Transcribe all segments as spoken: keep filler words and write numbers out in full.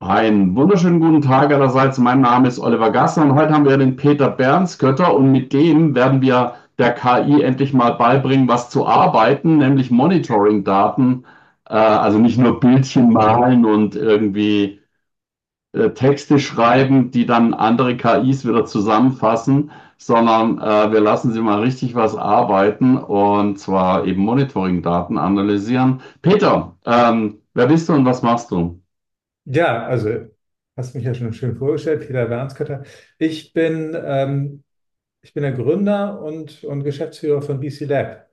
Einen wunderschönen guten Tag allerseits. Mein Name ist Oliver Gasser und heute haben wir den Peter Bernskötter und mit dem werden wir der K I endlich mal beibringen, was zu arbeiten, nämlich Monitoring-Daten, äh, also nicht nur Bildchen malen und irgendwie äh, Texte schreiben, die dann andere K Is wieder zusammenfassen, sondern äh, wir lassen sie mal richtig was arbeiten und zwar eben Monitoring-Daten analysieren. Peter, ähm, wer bist du und was machst du? Ja, also hast mich ja schon schön vorgestellt, Peter Bernskötter. Ich bin, ähm, ich bin der Gründer und, und Geschäftsführer von B C Lab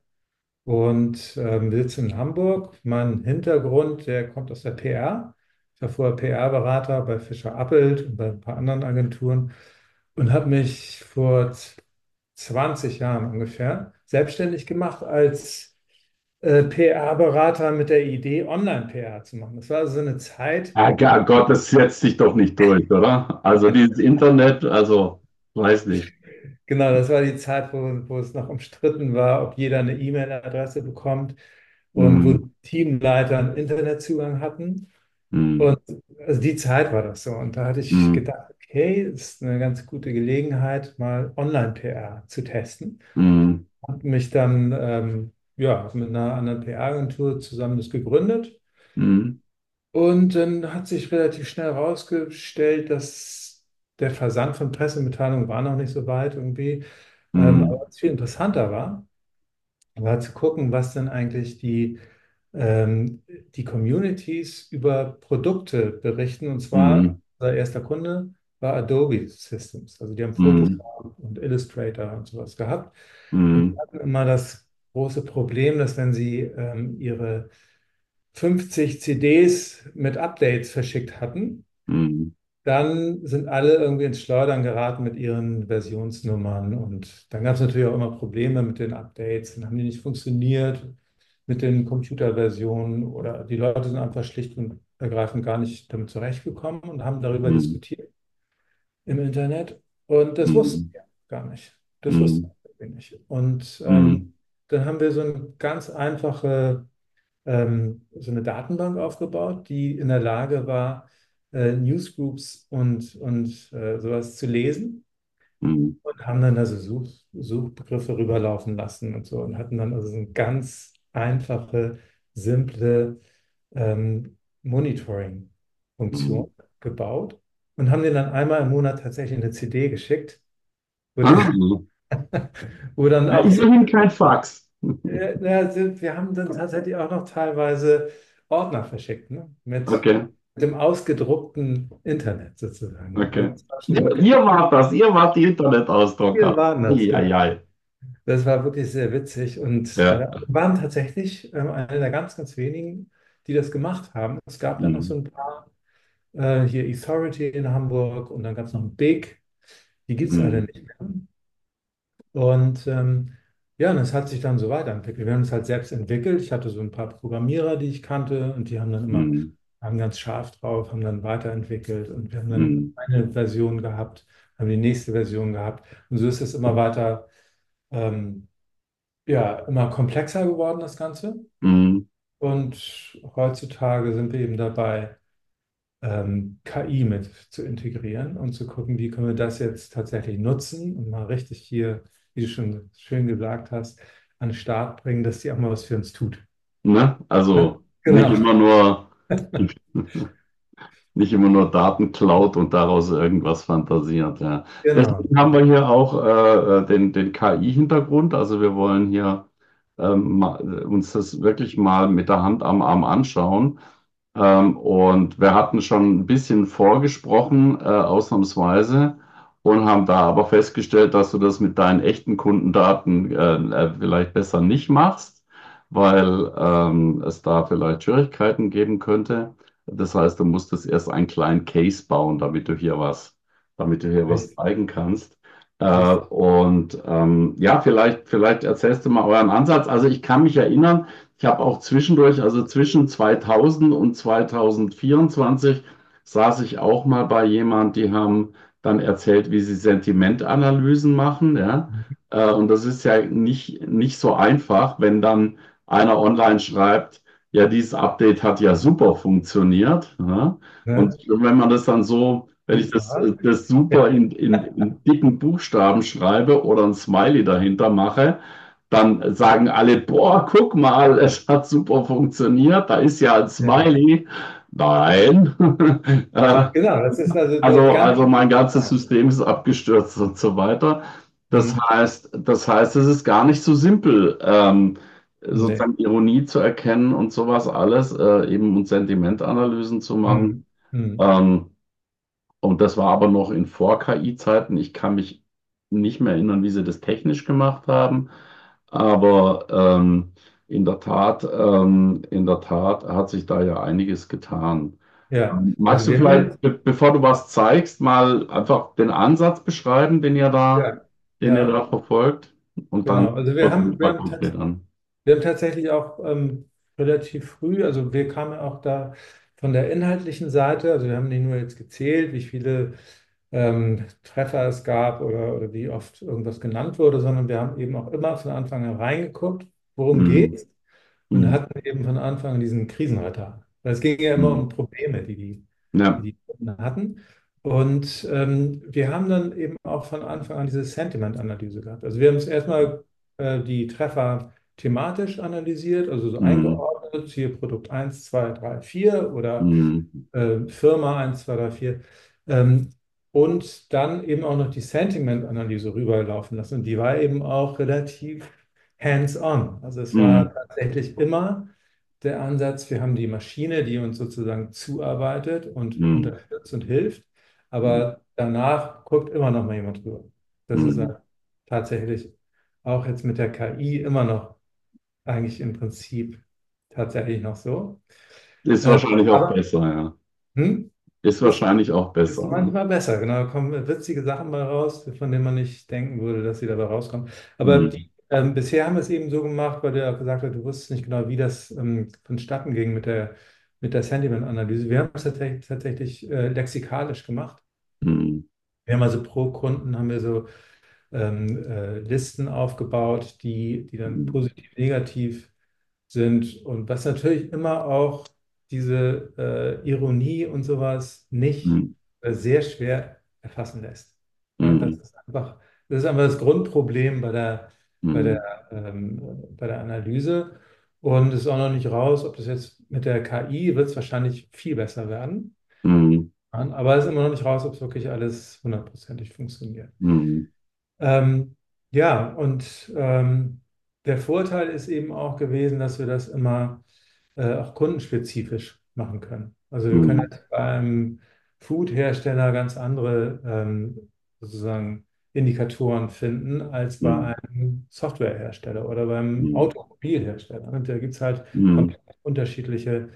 und ähm, wir sitzen in Hamburg. Mein Hintergrund, der kommt aus der P R. Ich war vorher P R-Berater bei Fischer Appelt und bei ein paar anderen Agenturen und habe mich vor z- zwanzig Jahren ungefähr selbstständig gemacht als äh, P R-Berater mit der Idee, Online-P R zu machen. Das war also so eine Zeit. Ah, Ga- Gott, das setzt sich doch nicht durch, oder? Also dieses Internet, also weiß nicht. Genau, das war die Zeit, wo, wo es noch umstritten war, ob jeder eine E-Mail-Adresse bekommt und wo Hm, die Teamleiter einen Internetzugang hatten. hm, Und also die Zeit war das so. Und da hatte ich hm, gedacht, okay, das ist eine ganz gute Gelegenheit, mal Online-P R zu testen. hm, Habe mich dann ähm, ja, mit einer anderen P R-Agentur zusammen das gegründet. hm, Und dann hat sich relativ schnell herausgestellt, dass der Versand von Pressemitteilungen war noch nicht so weit irgendwie. Ähm, hm, aber was viel interessanter war, war zu gucken, was denn eigentlich die, ähm, die Communities über Produkte berichten. Und zwar, hm, unser erster Kunde war Adobe Systems. Also die haben hm, Photoshop und Illustrator und sowas gehabt. Und die hm, hatten immer das große Problem, dass wenn sie ähm, ihre fünfzig C Ds mit Updates verschickt hatten, hm, dann sind alle irgendwie ins Schleudern geraten mit ihren Versionsnummern. Und dann gab es natürlich auch immer Probleme mit den Updates. Dann haben die nicht funktioniert mit den Computerversionen oder die Leute sind einfach schlicht und ergreifend gar nicht damit zurechtgekommen und haben darüber hm, diskutiert im Internet. Und das hm, wussten wir gar nicht. Das hm, wussten wir nicht. Und ähm, hm, dann haben wir so eine ganz einfache ähm, so eine Datenbank aufgebaut, die in der Lage war, äh, Newsgroups und, und äh, sowas zu lesen hm, und haben dann also Such, Suchbegriffe rüberlaufen lassen und so und hatten dann also so eine ganz einfache, simple ähm, hm. Monitoring-Funktion gebaut und haben denen dann einmal im Monat tatsächlich eine C D geschickt, wo, die, Ah, wo dann ja, auch die, immerhin kein Fax. äh, na, sind- wir haben dann tatsächlich auch noch teilweise Ordner verschickt, ne? Mit Okay, dem ausgedruckten Internet sozusagen. Also okay. das war schon Ihr, wirklich, ihr wart das, ihr wart die wir Internetausdrucker. waren das, genau. Eieiei. Das war wirklich sehr witzig und Ja. äh, waren tatsächlich ähm, eine der ganz, ganz wenigen, die das gemacht haben. Es gab dann noch so Hm, ein paar, äh, hier Authority in Hamburg und dann gab es noch ein Big, die gibt es alle hm, nicht mehr. Und ähm, ja, und es hat sich dann so weiterentwickelt. Wir haben es halt selbst entwickelt. Ich hatte so ein paar Programmierer, die ich kannte, und die haben dann immer, hm, waren ganz scharf drauf, haben dann weiterentwickelt und wir haben dann hm, eine Version gehabt, haben die nächste Version gehabt. Und so ist es immer weiter, ähm, ja, immer komplexer geworden, das Ganze. hm, Und heutzutage sind wir eben dabei, ähm, K I mit zu integrieren und zu gucken, wie können wir das jetzt tatsächlich nutzen und mal richtig hier, wie du schon schön gesagt hast, an den Start bringen, dass die auch mal was für uns tut. ne? Ne? Also nicht Genau, immer nur, nicht immer nur Daten klaut und daraus irgendwas fantasiert. Ja. genau. Deswegen haben wir hier auch äh, äh, den, den K I-Hintergrund. Also wir wollen hier ähm, ma- uns das wirklich mal mit der Hand am Arm anschauen. Ähm, und wir hatten schon ein bisschen vorgesprochen, äh, ausnahmsweise, und haben da aber festgestellt, dass du das mit deinen echten Kundendaten äh, äh, vielleicht besser nicht machst, weil ähm, es da vielleicht Schwierigkeiten geben könnte. Das heißt, du musstest erst einen kleinen Case bauen, damit du hier was, damit du hier was Richtig, zeigen kannst. Äh, richtig. und ähm, ja, vielleicht, vielleicht erzählst du mal euren Ansatz. Also ich kann mich erinnern, ich habe auch zwischendurch, also zwischen zweitausend und zweitausendvierundzwanzig, saß ich auch mal bei jemand, die haben dann erzählt, wie sie Sentimentanalysen machen, ja. Äh, und das ist ja nicht, nicht so einfach, wenn dann einer online schreibt, ja, dieses Update hat ja super funktioniert. Ja? Und Ne? wenn man das dann so, wenn ich das, Super. das super Ja, in, in, in dicken Buchstaben schreibe oder ein Smiley dahinter mache, dann sagen alle, boah, guck mal, es hat super funktioniert, da ist ja ein ja. Smiley. Nein. Äh, Genau, das ist also dort also, ganz also mein ganzes klar. System ist abgestürzt und so weiter. Das Hm. heißt, das heißt, es ist gar nicht so simpel, ähm, Nee. sozusagen Ironie zu erkennen und sowas alles, äh, eben und Sentimentanalysen zu machen. Hm. Hm. Ähm, und das war aber noch in Vor-K I-Zeiten. Ich kann mich nicht mehr erinnern, wie sie das technisch gemacht haben. Aber ähm, in der Tat, ähm, in der Tat hat sich da ja einiges getan. Ja, Ähm, magst also du wir haben vielleicht, jetzt, be bevor du was zeigst, mal einfach den Ansatz beschreiben, den ihr da, ja, den ihr ja, da verfolgt? Und dann genau. Also wir schauen wir haben, uns wir mal haben, tats- konkret an. wir haben tatsächlich auch ähm, relativ früh, also wir kamen auch da von der inhaltlichen Seite, also wir haben nicht nur jetzt gezählt, wie viele ähm, Treffer es gab oder, oder wie oft irgendwas genannt wurde, sondern wir haben eben auch immer von Anfang an reingeguckt, worum Hm, geht's, und hm, hatten eben von Anfang an diesen Krisenradar. Weil es ging ja immer um hm. Probleme, die die, die, Ja. die Kunden hatten. Und ähm, wir haben dann eben auch von Anfang an diese Sentiment-Analyse gehabt. Also wir haben es erstmal äh, die Treffer thematisch analysiert, also so Hm, eingeordnet, hier Produkt eins, zwei, drei, vier oder hm, äh, Firma eins, zwei, drei, vier. Ähm, und dann eben auch noch die Sentiment-Analyse rüberlaufen lassen. Und die war eben auch relativ hands-on. Also es war hm, tatsächlich immer der Ansatz, wir haben die Maschine, die uns sozusagen zuarbeitet und hm, unterstützt und hilft, hm, aber danach guckt immer noch mal jemand drüber. Das ist hm. ja tatsächlich auch jetzt mit der K I immer noch eigentlich im Prinzip tatsächlich noch so. Ist Äh, wahrscheinlich auch aber besser, ja. hm? Ist Ist, wahrscheinlich auch ist besser. Ja. manchmal besser, genau. Da kommen witzige Sachen mal raus, von denen man nicht denken würde, dass sie dabei rauskommen. Aber Hm, die, ähm, bisher haben wir es eben so gemacht, weil du ja gesagt hast, du wusstest nicht genau, wie das ähm, vonstatten ging mit der, mit der Sentiment-Analyse. Wir haben es tatsächlich, tatsächlich äh, lexikalisch gemacht. hm, Wir haben also pro Kunden haben wir so ähm, äh, Listen aufgebaut, die, die dann hm, positiv, negativ sind und was natürlich immer auch diese äh, Ironie und sowas nicht hm, äh, sehr schwer erfassen lässt. Ja, das hm, ist einfach, das ist einfach das Grundproblem bei der, bei hm, der, ähm, bei der Analyse. Und es ist auch noch nicht raus, ob das jetzt mit der K I wird es wahrscheinlich viel besser werden. hm, Aber es ist immer noch nicht raus, ob es wirklich alles hundertprozentig funktioniert. hm, Ähm, ja, und ähm, der Vorteil ist eben auch gewesen, dass wir das immer äh, auch kundenspezifisch machen können. Also wir können hm, jetzt beim Food-Hersteller ganz andere ähm, sozusagen Indikatoren finden als hm, bei einem Softwarehersteller oder beim hm, Automobilhersteller. Und da gibt es halt hm, komplett unterschiedliche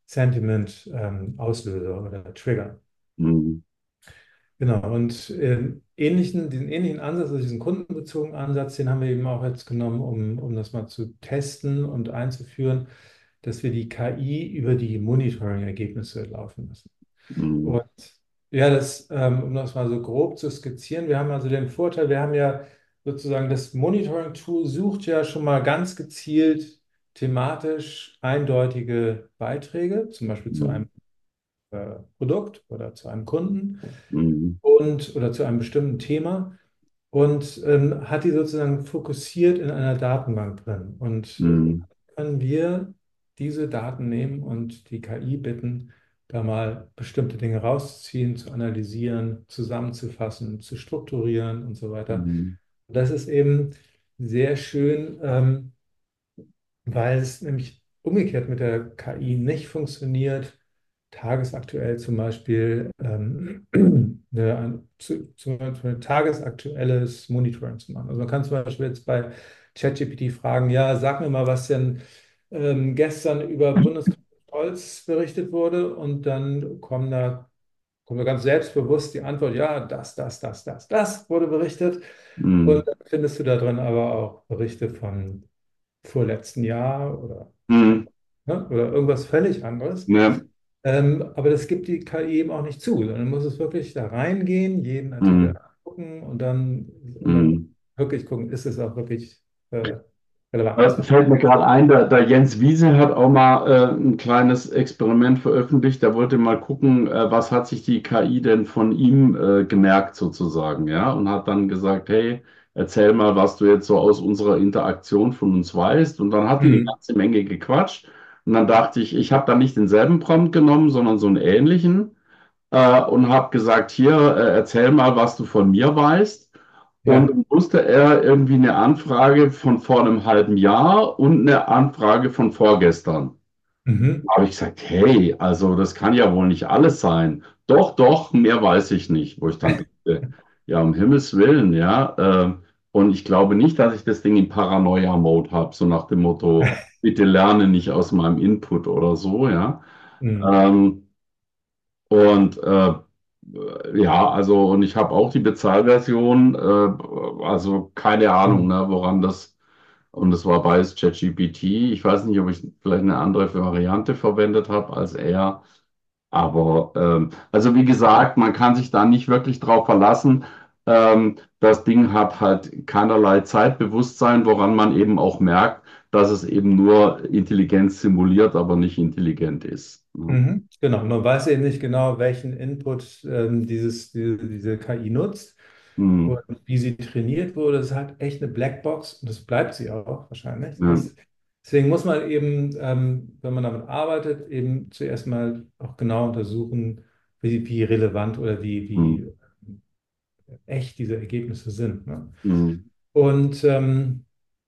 Sentiment-Auslöser oder Trigger. hm, Genau, und äh, ähnlichen, diesen ähnlichen Ansatz, also diesen kundenbezogenen Ansatz, den haben wir eben auch jetzt genommen, um, um das mal zu testen und einzuführen, dass wir die K I über die Monitoring-Ergebnisse laufen lassen. hm, Und ja, das, ähm, um das mal so grob zu skizzieren, wir haben also den Vorteil, wir haben ja sozusagen das Monitoring-Tool sucht ja schon mal ganz gezielt thematisch eindeutige Beiträge, zum Beispiel zu hm, einem äh, Produkt oder zu einem Kunden hm, und oder zu einem bestimmten Thema und ähm, hat die sozusagen fokussiert in einer Datenbank drin. Und äh, hm, können wir diese Daten nehmen und die K I bitten, da mal bestimmte Dinge rauszuziehen, zu analysieren, zusammenzufassen, zu strukturieren und so weiter. hm, Und das ist eben sehr schön, ähm, weil es nämlich umgekehrt mit der K I nicht funktioniert, tagesaktuell zum Beispiel ähm, eine, ein, zu, zum Beispiel ein tagesaktuelles Monitoring zu machen. Also man kann zum Beispiel jetzt bei ChatGPT fragen, ja, sag mir mal, was denn ähm, gestern über Bundeskanzler Scholz berichtet wurde, und dann kommen da, kommt da ganz selbstbewusst die Antwort, ja, das, das, das, das, das wurde berichtet. Und hm, dann findest du da drin aber auch Berichte von vorletzten Jahr oder, hm, ne, oder irgendwas völlig anderes. ja, Ähm, aber das gibt die K I eben auch nicht zu, sondern muss es wirklich da reingehen, jeden Artikel hm, angucken und dann, und dann hm, wirklich gucken, ist es auch wirklich äh, Äh, Relevanz. fällt mir gerade ein, der, der Jens Wiese hat auch mal äh, ein kleines Experiment veröffentlicht. Der wollte mal gucken, äh, was hat sich die K I denn von ihm äh, gemerkt sozusagen, ja, und hat dann gesagt, hey, erzähl mal, was du jetzt so aus unserer Interaktion von uns weißt. Und dann hat die eine Mhm. ganze Menge gequatscht. Und dann dachte ich, ich habe da nicht denselben Prompt genommen, sondern so einen ähnlichen äh, und habe gesagt, hier, äh, erzähl mal, was du von mir weißt. Und Ja. dann wusste er irgendwie eine Anfrage von vor einem halben Jahr und eine Anfrage von vorgestern. Mhm. Da habe ich gesagt, hey, also das kann ja wohl nicht alles sein. Doch, doch, mehr weiß ich nicht. Wo ich dann dachte, ja, um Himmels Willen, ja. Äh, und ich glaube nicht, dass ich das Ding im Paranoia-Mode habe, so nach dem Motto, bitte lerne nicht aus meinem Input oder so, ja. Mhm. Ähm, und äh, ja, also, und ich habe auch die Bezahlversion, äh, also keine Ahnung, Mhm. ne, woran das, und das war beides ChatGPT. Ich weiß nicht, ob ich vielleicht eine andere Variante verwendet habe als er. Aber ähm, also wie gesagt, man kann sich da nicht wirklich drauf verlassen. Ähm, das Ding hat halt keinerlei Zeitbewusstsein, woran man eben auch merkt, dass es eben nur Intelligenz simuliert, aber nicht intelligent ist. Ne? Mhm. Genau, man weiß eben nicht genau, welchen Input ähm, dieses, diese, diese K I nutzt Hm, und wie sie trainiert wurde. Das ist halt echt eine Blackbox und das bleibt sie auch wahrscheinlich. ja, Das, deswegen muss man eben, ähm, wenn man damit arbeitet, eben zuerst mal auch genau untersuchen, wie, wie relevant oder wie, hm, wie echt diese Ergebnisse sind. Ne? hm, Und ähm,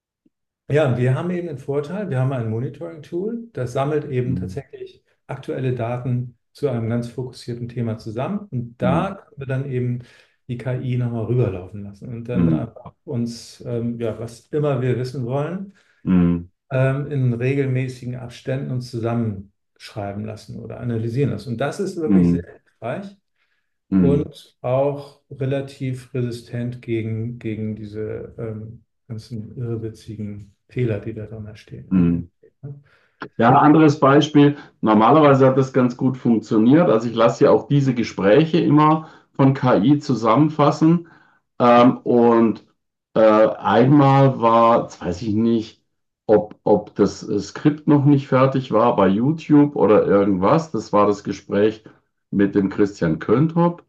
ja, wir haben eben den Vorteil, wir haben ein Monitoring-Tool, das sammelt eben hm, tatsächlich aktuelle Daten zu einem ganz fokussierten Thema zusammen und hm, da können wir dann eben die K I nochmal rüberlaufen lassen und dann hm, einfach uns, ähm, ja, was immer wir wissen wollen, hm, ähm, in regelmäßigen Abständen uns zusammenschreiben lassen oder analysieren lassen. Und das ist wirklich hm, sehr hilfreich hm, und auch relativ resistent gegen, gegen diese ähm, ganzen irrwitzigen Fehler, die da drin hm. entstehen. Ja, anderes Beispiel. Normalerweise hat das ganz gut funktioniert. Also ich lasse ja auch diese Gespräche immer von K I zusammenfassen. Ähm, und äh, einmal war, jetzt weiß ich nicht, ob, ob das äh, Skript noch nicht fertig war bei YouTube oder irgendwas. Das war das Gespräch mit dem Christian Köntop.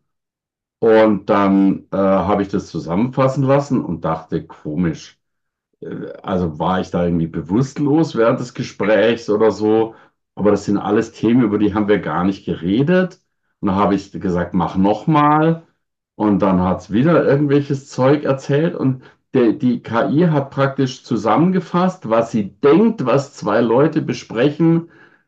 Und dann äh, habe ich das zusammenfassen lassen und dachte, komisch. Äh, Also war ich da irgendwie bewusstlos während des Gesprächs oder so. Aber das sind alles Themen, über die haben wir gar nicht geredet. Und da habe ich gesagt, mach nochmal. Und dann hat es wieder irgendwelches Zeug erzählt. Und der, die K I hat praktisch zusammengefasst, was sie denkt, was zwei Leute besprechen.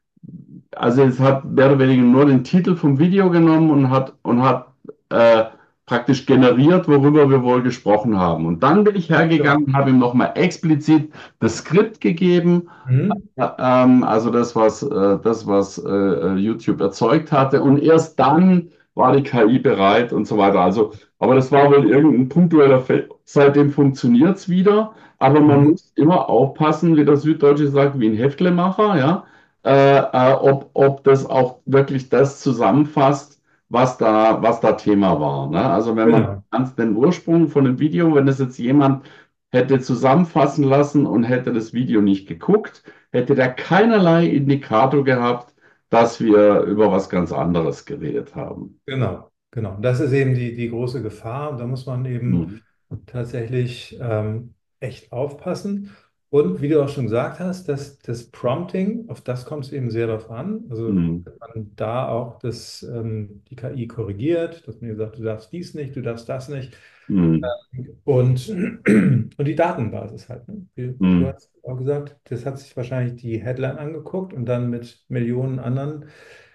Also es hat mehr oder weniger nur den Titel vom Video genommen und hat, und hat äh, praktisch generiert, worüber wir wohl gesprochen haben. Und dann bin ich Ja. hergegangen und habe ihm nochmal explizit das Skript gegeben, Mhm. ja, ähm, also das, was, äh, das, was äh, äh, YouTube erzeugt hatte. Und erst dann war die K I bereit und so weiter. Also, aber das war wohl irgendein punktueller Fall. Seitdem funktioniert es wieder. Aber man Mhm. muss immer aufpassen, wie der Süddeutsche sagt, wie ein Häftlemacher, ja, äh, äh, ob, ob das auch wirklich das zusammenfasst, was da, was da Thema war. Ne? Also wenn man Genau, ganz den Ursprung von dem Video, wenn es jetzt jemand hätte zusammenfassen lassen und hätte das Video nicht geguckt, hätte der keinerlei Indikator gehabt, dass wir über was ganz anderes geredet haben. genau, genau. Das ist eben die, die große Gefahr und da muss man eben Hm, tatsächlich ähm, echt aufpassen. Und wie du auch schon gesagt hast, das, das Prompting, auf das kommt es eben sehr darauf an. Also, hm, dass man da auch das, ähm, die K I korrigiert, dass man ihr sagt, du darfst dies nicht, du darfst das nicht. hm, Und, und die Datenbasis halt. Ne? Wie du hm, hast auch gesagt, das hat sich wahrscheinlich die Headline angeguckt und dann mit Millionen anderen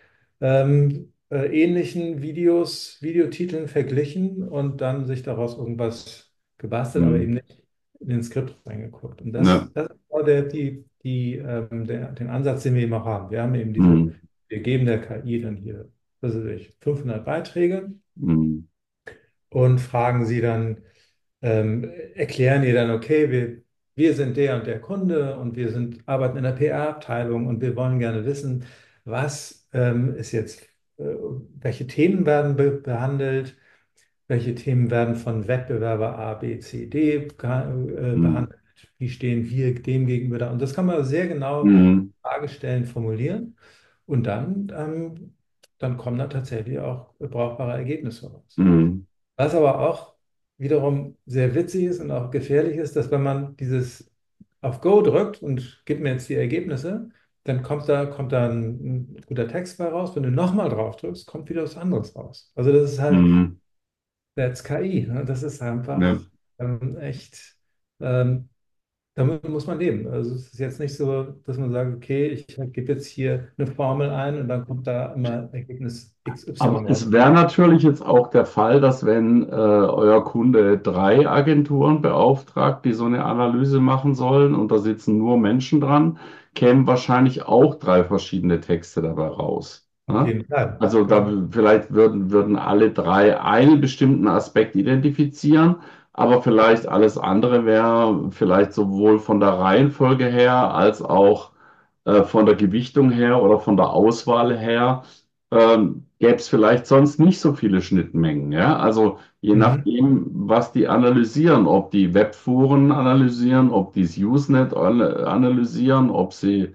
ähm, äh, ähnlichen Videos, Videotiteln verglichen und dann sich daraus irgendwas gebastelt, aber hm, eben nicht in den Skript reingeguckt. Und ja, das, das ist auch der, die, die, ähm, der, den Ansatz, den wir eben auch haben. Wir haben eben diese, hm, wir geben der K I dann hier, was weiß ich, fünfhundert Beiträge hm, und fragen sie dann, ähm, erklären ihr dann, okay, wir, wir sind der und der Kunde und wir sind, arbeiten in der P R-Abteilung und wir wollen gerne wissen, was ähm, ist jetzt, äh, welche Themen werden be behandelt, welche Themen werden von Wettbewerber A, B, C, D geha- äh, hm, behandelt. wie stehen wir dem gegenüber da. Und das kann man sehr genau Mhm. Fragestellen formulieren und dann, ähm, dann kommen da tatsächlich auch brauchbare Ergebnisse raus. Mhm. Was aber auch wiederum sehr witzig ist und auch gefährlich ist, dass wenn man dieses auf Go drückt und gibt mir jetzt die Ergebnisse, dann kommt da, kommt da ein, ein guter Text bei raus. Wenn du nochmal drauf drückst, kommt wieder was anderes raus. Also das ist halt, Mhm. that's K I. Ne? Das ist Ja. einfach ähm, echt, ähm, damit muss man leben. Also es ist jetzt nicht so, dass man sagt, okay, ich gebe jetzt hier eine Formel ein und dann kommt da immer Ergebnis X Aber Y raus. es wäre natürlich jetzt auch der Fall, dass wenn äh, euer Kunde drei Agenturen beauftragt, die so eine Analyse machen sollen, und da sitzen nur Menschen dran, kämen wahrscheinlich auch drei verschiedene Texte dabei raus. Auf Ne? jeden Fall. Also da Genau. vielleicht würden, würden alle drei einen bestimmten Aspekt identifizieren, aber vielleicht alles andere wäre vielleicht sowohl von der Reihenfolge her als auch äh, von der Gewichtung her oder von der Auswahl her ähm, gäbe es vielleicht sonst nicht so viele Schnittmengen. Ja? Also je Mhm. nachdem, was die analysieren, ob die Webforen analysieren, ob die das Usenet an- analysieren, ob sie,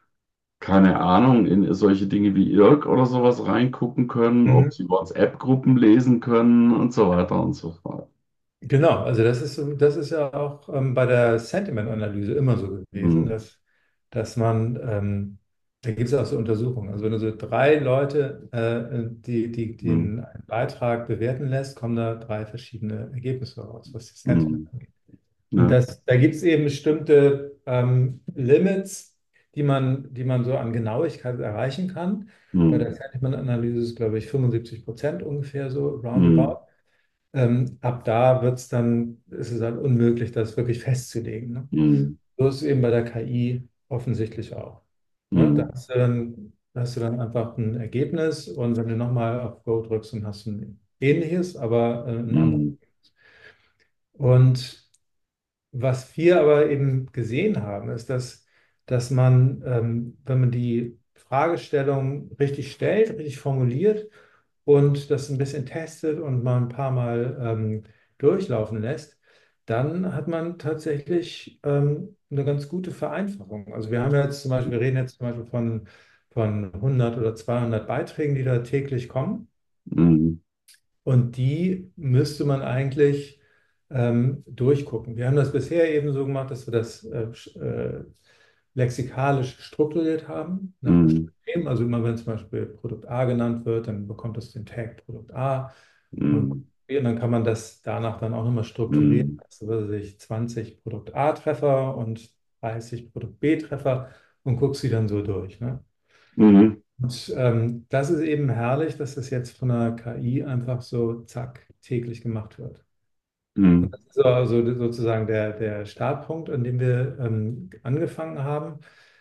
keine Ahnung, in solche Dinge wie Irk oder sowas reingucken können, ob Mhm. sie WhatsApp-Gruppen lesen können und so weiter und so fort. Genau, also das ist, so- das ist ja auch ähm, bei der Sentiment-Analyse immer so gewesen, Hm, dass, dass man, ähm, da gibt es auch so Untersuchungen, also wenn du so drei Leute, äh, die, die hm, den einen Beitrag bewerten lässt, kommen da drei verschiedene Ergebnisse raus, was das Sentiment hm, angeht. Und ja, das, da gibt es eben bestimmte ähm, Limits, die man, die man so an Genauigkeit erreichen kann. Bei hm, der Sentiment-Analyse ist es, glaube ich, fünfundsiebzig Prozent ungefähr so, hm, roundabout. Ähm, ab da wird es dann, ist es halt unmöglich, das wirklich festzulegen. Ne? hm, So ist es eben bei der K I offensichtlich auch. Ne? Da hm, hast du dann, da hast du dann einfach ein Ergebnis und wenn du nochmal auf Go drückst, dann hast du ein ähnliches, aber äh, ein anderes. hm, Und was wir aber eben gesehen haben, ist, dass, dass man, ähm, wenn man die Fragestellung richtig stellt, richtig formuliert und das ein bisschen testet und mal ein paar Mal ähm, durchlaufen lässt, dann hat man tatsächlich ähm, eine ganz gute Vereinfachung. Also wir haben jetzt zum Beispiel, wir reden jetzt zum Beispiel von, von hundert oder zweihundert Beiträgen, die da täglich kommen. hm, Und die müsste man eigentlich ähm, durchgucken. Wir haben das bisher eben so gemacht, dass wir das äh, sch- äh, lexikalisch strukturiert haben, nach hm, bestimmten Themen. Also immer wenn zum Beispiel Produkt A genannt wird, dann bekommt es den Tag Produkt A und, hm, und dann kann man das danach dann auch nochmal strukturieren. hm, Also weiß ich, zwanzig Produkt A-Treffer und dreißig Produkt B-Treffer und guckst sie dann so durch. Ne? hm, Und ähm, das ist eben herrlich, dass das jetzt von der K I einfach so zack täglich gemacht wird. Und hm, das ist so also sozusagen der, der Startpunkt, an dem wir ähm, angefangen haben.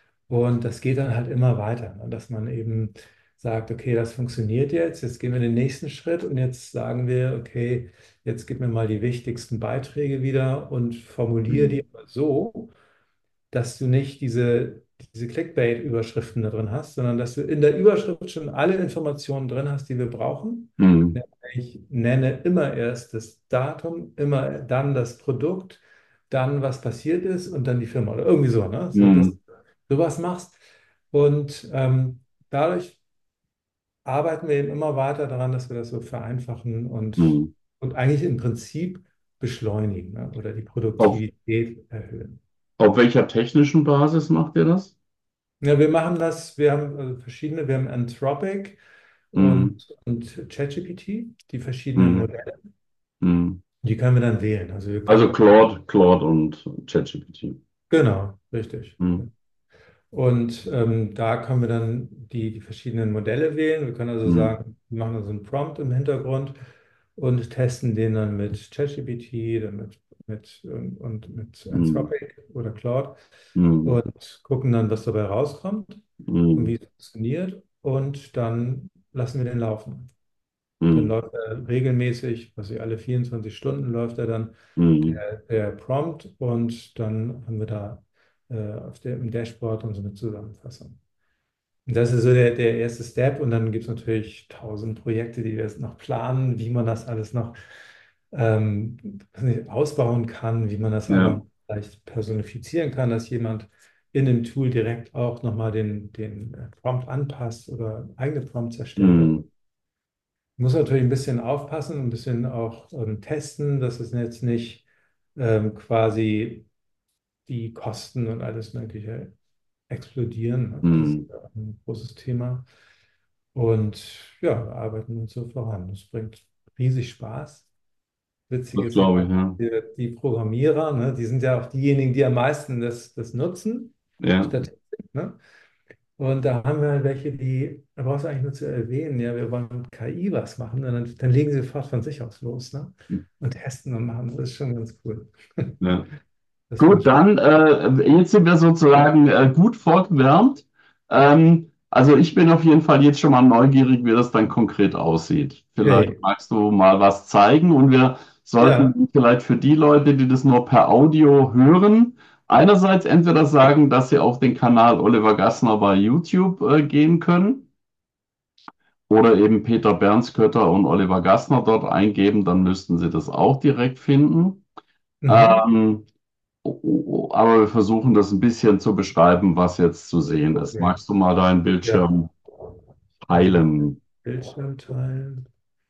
Und das geht dann halt immer weiter, ne? Dass man eben sagt, okay, das funktioniert jetzt, jetzt gehen wir den nächsten Schritt und jetzt sagen wir, okay, jetzt gib mir mal die wichtigsten Beiträge wieder und formuliere hm, die aber so, dass du nicht diese, diese Clickbait-Überschriften da drin hast, sondern dass du in der Überschrift schon alle Informationen drin hast, die wir brauchen. hm, Ich nenne immer erst das Datum, immer dann das Produkt, dann was passiert ist und dann die Firma oder irgendwie so, ne? So, hm, dass du was machst. Und ähm, dadurch arbeiten wir eben immer weiter daran, dass wir das so vereinfachen und, hm. und eigentlich im Prinzip beschleunigen, ne? Oder die Auf, Produktivität erhöhen. auf welcher technischen Basis macht ihr das? Ja, wir machen das, wir haben also verschiedene, wir haben Anthropic Hm, und, und ChatGPT, die verschiedenen hm, Modelle, hm. die können wir dann wählen. Also wir Also können, Claude, Claude und ChatGPT. genau, richtig. Hm, Und ähm, da können wir dann die, die verschiedenen Modelle wählen. Wir können also hm, sagen, wir machen also einen Prompt im Hintergrund und testen den dann mit ChatGPT, dann mit, mit, und, und mit hm, Anthropic oder Claude hm, und gucken dann, was dabei rauskommt und hm, wie es funktioniert. Und dann lassen wir den laufen. Dann hm, läuft er regelmäßig, was ich alle vierundzwanzig Stunden läuft er dann hm. der, der Prompt und dann haben wir da äh, auf der, im Dashboard und so eine Zusammenfassung. Und das ist so der, der erste Step und dann gibt es natürlich tausend Projekte, die wir jetzt noch planen, wie man das alles noch ähm, weiß nicht, ausbauen kann, wie man das aber Ja. vielleicht personifizieren kann, dass jemand in dem Tool direkt auch nochmal den, den äh, Prompt anpasst oder eigene Prompts erstellt. hm, Muss natürlich ein bisschen aufpassen, ein bisschen auch ähm, testen, dass es jetzt nicht ähm, quasi die Kosten und alles Mögliche explodieren. Das ist hm. ja ein großes Thema. Und ja, wir arbeiten uns so voran. Das bringt riesig Spaß. Witzig Das ist ja, glaube ich, ja. die, die Programmierer, ne, die sind ja auch diejenigen, die am meisten das, das nutzen, Ja, Statistik. Ne? Und da haben wir halt welche, die, da brauchst du eigentlich nur zu erwähnen, ja, wir wollen mit K I was machen. Und dann, dann legen sie sofort von sich aus los, ne? Und testen und machen. Das ist schon ganz cool. ja. Das macht Gut, Spaß. dann, äh, jetzt sind wir sozusagen äh, gut vorgewärmt. Ähm, also ich bin auf jeden Fall jetzt schon mal neugierig, wie das dann konkret aussieht. Vielleicht Yay. magst du mal was zeigen und wir Ja. sollten vielleicht für die Leute, die das nur per Audio hören, einerseits entweder sagen, dass sie auf den Kanal Oliver Gassner bei YouTube äh, gehen können oder eben Peter Bernskötter und Oliver Gassner dort eingeben, dann müssten sie das auch direkt finden. Mhm. Ähm, Oh, oh, oh, aber wir versuchen das ein bisschen zu beschreiben, was jetzt zu sehen ist. Okay. Magst du mal deinen Ja. Bildschirm Also mal teilen? Bildschirm teilen.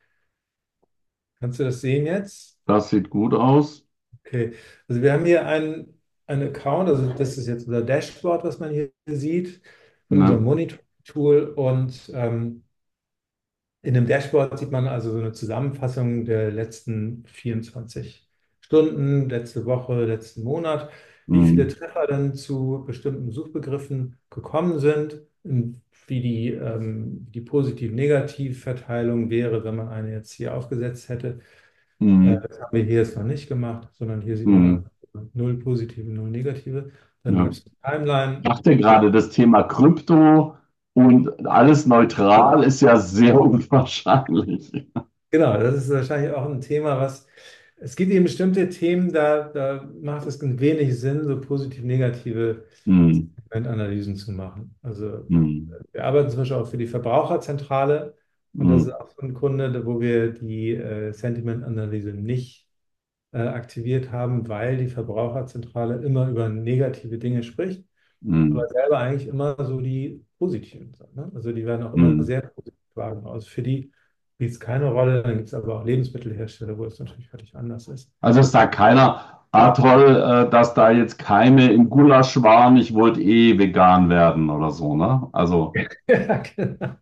Kannst du das sehen jetzt? Das sieht gut aus. Okay. Also wir haben hier einen, einen Account, also das ist jetzt unser Dashboard, was man hier sieht, von Ne? unserem Monitor-Tool. Und ähm, in dem Dashboard sieht man also so eine Zusammenfassung der letzten vierundzwanzig Stunden, letzte Woche, letzten Monat, wie viele Hm, Treffer dann zu bestimmten Suchbegriffen gekommen sind, in- wie die, ähm, die Positiv-Negativ-Verteilung wäre, wenn man eine jetzt hier aufgesetzt hätte. Äh, hm, das haben wir hier jetzt noch nicht gemacht, sondern hier sieht man hm, dann null positive, null negative. Dann ja. gibt es eine Timeline. Ich dachte gerade, das Thema Krypto und alles neutral ist ja sehr unwahrscheinlich. Genau, das ist wahrscheinlich auch ein Thema, was es gibt eben bestimmte Themen, da, da macht es wenig Sinn, so positiv-negative Hm, Analysen zu machen. Also hm, wir arbeiten zum Beispiel auch für die Verbraucherzentrale und das ist hm, auch so ein Kunde, wo wir die äh, Sentiment-Analyse nicht äh, aktiviert haben, weil die Verbraucherzentrale immer über negative Dinge spricht, aber hm, selber eigentlich immer so die positiven Sachen. Ne? Also die werden auch immer hm. sehr positiv wahrgenommen. Also für die spielt es keine Rolle. Dann gibt es aber auch Lebensmittelhersteller, wo es natürlich völlig anders ist. Also es sagt keiner, ah toll, äh, dass da jetzt Keime im Gulasch waren, ich wollte eh vegan werden oder so, ne? Also Ja, genau.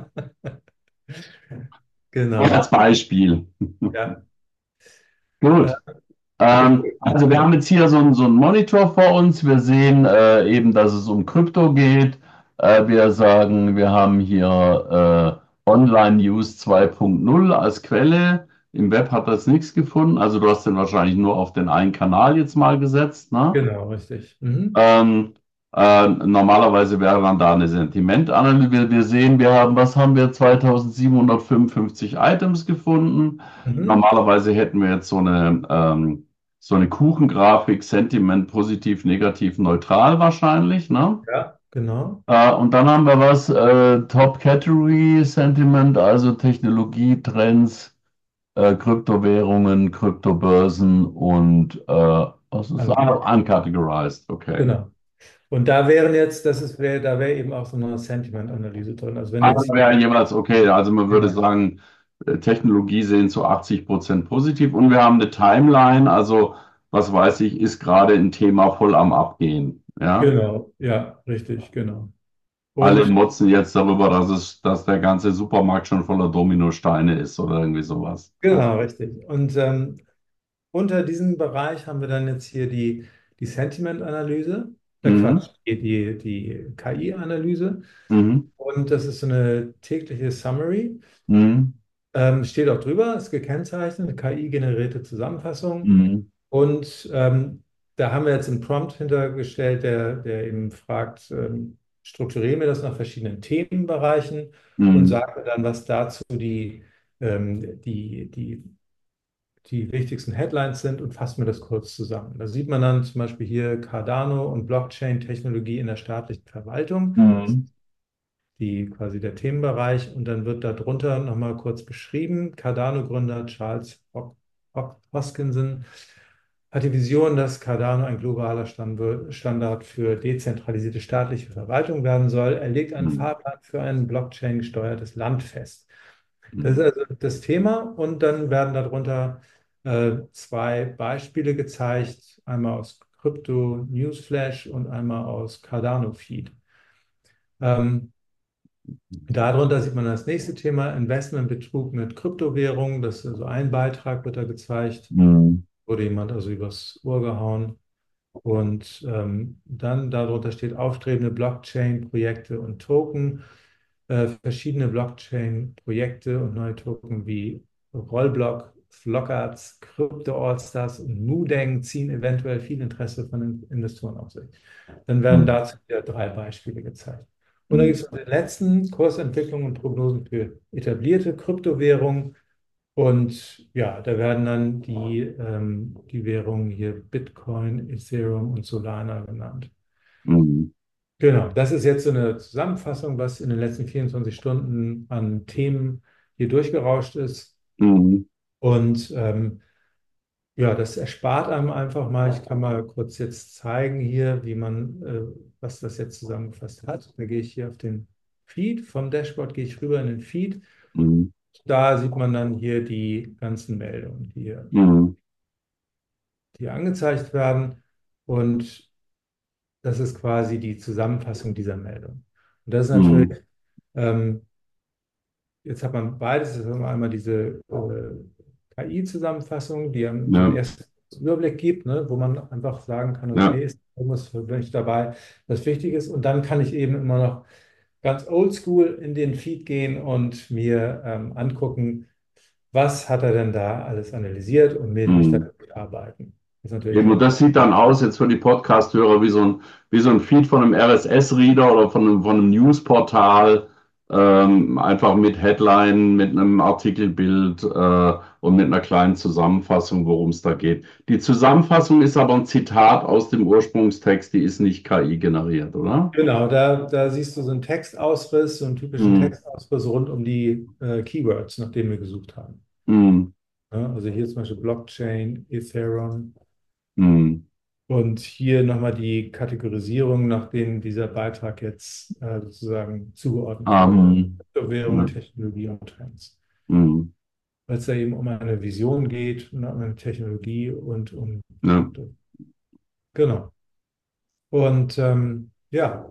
nur Genau. als Beispiel. Ja. Äh, Gut. okay, Ähm, cool. also wir haben jetzt hier so, einen- so einen Monitor vor uns. Wir sehen äh, eben, dass es um Krypto geht. Äh, wir sagen, wir haben hier äh, Online News zwei Punkt null als Quelle. Im Web hat das nichts gefunden. Also du hast den wahrscheinlich nur auf den einen Kanal jetzt mal gesetzt, ne? Genau, richtig. Mhm. Ähm, äh, normalerweise wäre dann da eine Sentimentanalyse. Wir, wir sehen, wir haben, was haben wir, zweitausendsiebenhundertfünfundfünfzig Items gefunden. Mhm. Normalerweise hätten wir jetzt so eine, ähm, so eine Kuchengrafik, Sentiment, positiv, negativ, neutral wahrscheinlich, ne? Ja, genau. Äh, und dann haben wir was, äh, Top Category Sentiment, also Technologie, Trends, äh, Kryptowährungen, Kryptobörsen und äh, was ist das? Ah, Uncategorized. uncategorized, okay. Genau. Und da wären jetzt, das ist, wär, da wäre eben auch so eine Sentiment-Analyse drin. Also wenn du Also jetzt wäre hier, jeweils okay. Also man würde genau, sagen, äh, Technologie sehen zu achtzig Prozent positiv und wir haben eine Timeline. Also was weiß ich, ist gerade ein Thema voll am Abgehen. Ja, genau, ja, richtig, genau. alle Und motzen jetzt darüber, dass es, dass der ganze Supermarkt schon voller Dominosteine ist oder irgendwie sowas. Ja. genau, richtig. Und ähm, unter diesem Bereich haben wir dann jetzt hier die, die Sentiment-Analyse, äh Mhm. Quatsch, die, die, die K I-Analyse. Mhm. Und das ist so eine tägliche Summary. Mhm. Ähm, steht auch drüber, ist gekennzeichnet, K I-generierte Zusammenfassung. Mhm. Und ähm, da haben wir jetzt einen Prompt hintergestellt, der, der eben fragt, ähm, strukturieren wir das nach verschiedenen Themenbereichen und Mhm. sagt mir dann, was dazu die, ähm, die, die die wichtigsten Headlines sind und fassen wir das kurz zusammen. Da sieht man dann zum Beispiel hier Cardano und Blockchain-Technologie in der staatlichen Verwaltung, Mhm. die quasi der Themenbereich. Und dann wird darunter nochmal kurz beschrieben, Cardano-Gründer Charles Ho Ho Hoskinson hat die Vision, dass Cardano ein globaler Stand- Standard für dezentralisierte staatliche Verwaltung werden soll. Er legt einen Mhm. Fahrplan für ein Blockchain-gesteuertes Land fest. Das ist Mhm. also das Thema und dann werden darunter äh, zwei Beispiele gezeigt, einmal aus Crypto Newsflash und einmal aus Cardano Feed. Ähm, Darunter sieht man das nächste Thema, Investmentbetrug mit Kryptowährungen. Das ist also ein Beitrag, wird da gezeigt. Mhm. Wurde jemand also übers Ohr gehauen. Und ähm, dann darunter steht aufstrebende Blockchain-Projekte und Token. Äh, verschiedene Blockchain-Projekte und neue Token wie Rollblock, Flockarts, Crypto Allstars und Mudeng ziehen eventuell viel Interesse von den Investoren auf sich. Dann werden Mhm. dazu wieder drei Beispiele gezeigt. Und dann Mhm. gibt es den letzten Kursentwicklungen und Prognosen für etablierte Kryptowährungen. Und ja, da werden dann die, ähm, die Währungen hier Bitcoin, Ethereum und Solana genannt. Mhm. Genau, das ist jetzt so eine Zusammenfassung, was in den letzten vierundzwanzig Stunden an Themen hier durchgerauscht ist. Mhm. Und ähm, ja, das erspart einem einfach mal. Ich kann mal kurz jetzt zeigen hier, wie man, äh, was das jetzt zusammengefasst hat. Da gehe ich hier auf den Feed. Vom Dashboard gehe ich rüber in den Feed. Mhm. Da sieht man dann hier die ganzen Meldungen, die, hier- Mhm. die hier angezeigt werden. Und das ist quasi die Zusammenfassung dieser Meldung. Und das ist natürlich, Mhm. ähm, jetzt hat man beides. Das ist einmal diese äh, K I-Zusammenfassung, die einem so einen Ja. ersten Überblick gibt, ne, wo man einfach sagen kann, Ja. okay, ist irgendwas für mich dabei, was wichtig ist. Und dann kann ich eben immer noch ganz oldschool in den Feed gehen und mir ähm, angucken, was hat er denn da alles analysiert und mit mich da Mhm. durcharbeiten. Das ist natürlich Eben, und ein, das sieht dann aus, jetzt für die Podcast-Hörer, wie so ein, wie so ein Feed von einem R S S-Reader oder von einem, von einem Newsportal, ähm, einfach mit Headline, mit einem Artikelbild äh, und mit einer kleinen Zusammenfassung, worum es da geht. Die Zusammenfassung ist aber ein Zitat aus dem Ursprungstext, die ist nicht K I generiert, oder? genau, da, da siehst du so einen Textausriss, so einen typischen Mhm. Textausriss rund um die äh, Keywords, nach denen wir gesucht haben. Mhm. Ja, also hier zum Beispiel Blockchain, Ethereum Mhm. und hier nochmal die Kategorisierung, nach denen dieser Beitrag jetzt äh, sozusagen zugeordnet wurde. Ähm, Kryptowährung, ja. Technologie und Trends. Mhm. Weil es da eben um eine Vision geht, um eine Technologie und um Ja. Krypto. Genau. Und ähm, ja,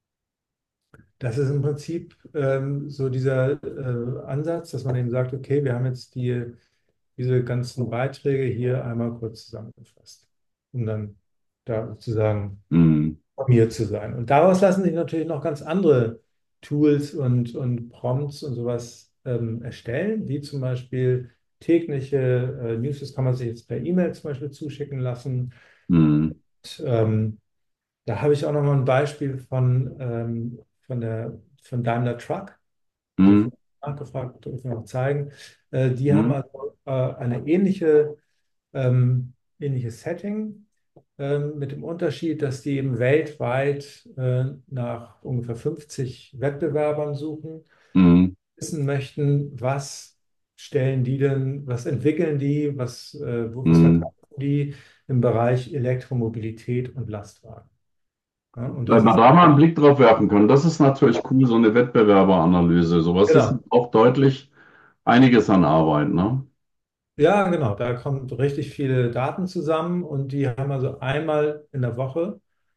das ist im Prinzip ähm, so dieser äh, Ansatz, dass man eben sagt, okay, wir haben jetzt die, diese ganzen Beiträge hier einmal kurz zusammengefasst, um dann da sozusagen Mhm. informiert zu sein. Und daraus lassen sich natürlich noch ganz andere Tools und, und Prompts und sowas ähm, erstellen, wie zum Beispiel tägliche äh, News, das kann man sich jetzt per E-Mail zum Beispiel zuschicken lassen. Mhm. Und, ähm, da habe ich auch noch mal ein Beispiel von, ähm, von der, von Daimler Truck. Hatte Mhm. vorhin nachgefragt, dürfen wir noch zeigen. Äh, die haben Mhm. also äh, eine ähnliche, ähm, ähnliches Setting, ähm, mit dem Unterschied, dass die eben weltweit äh, nach ungefähr fünfzig Wettbewerbern suchen, Mhm. wissen möchten, was stellen die denn, was entwickeln die, was, äh, wo- was Mhm. verkaufen die im Bereich Elektromobilität und Lastwagen. Ja, und das Wenn man ist, da mal einen Blick drauf werfen kann, das ist natürlich cool, so eine Wettbewerberanalyse. Sowas ist genau. auch deutlich einiges an Arbeit, ne? Ja, genau. Da kommen richtig viele Daten zusammen und die haben also einmal in der Woche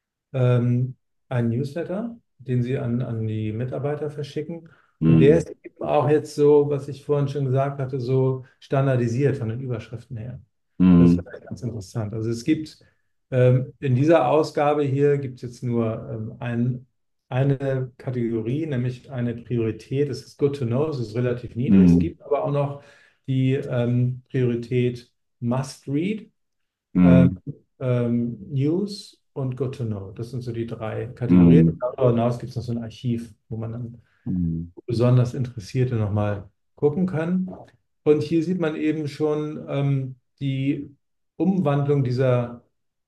ähm, einen Newsletter, den sie an, an die Mitarbeiter verschicken. Und der Mhm. ist eben auch jetzt so, was ich vorhin schon gesagt hatte, so standardisiert von den Überschriften her. Das ist Mhm. vielleicht ganz interessant. Also es gibt ähm, in dieser Ausgabe hier gibt es jetzt nur ähm, ein, eine Kategorie, nämlich eine Priorität. Das ist Good to Know, das ist relativ niedrig. Es Mhm. gibt aber auch noch die ähm, Priorität Must Read, ähm, Mhm. ähm, News und Good to Know. Das sind so die drei Kategorien. Mhm. Darüber hinaus gibt es noch so ein Archiv, wo man dann Mhm. besonders Interessierte nochmal gucken kann. Und hier sieht man eben schon ähm, die Umwandlung dieser,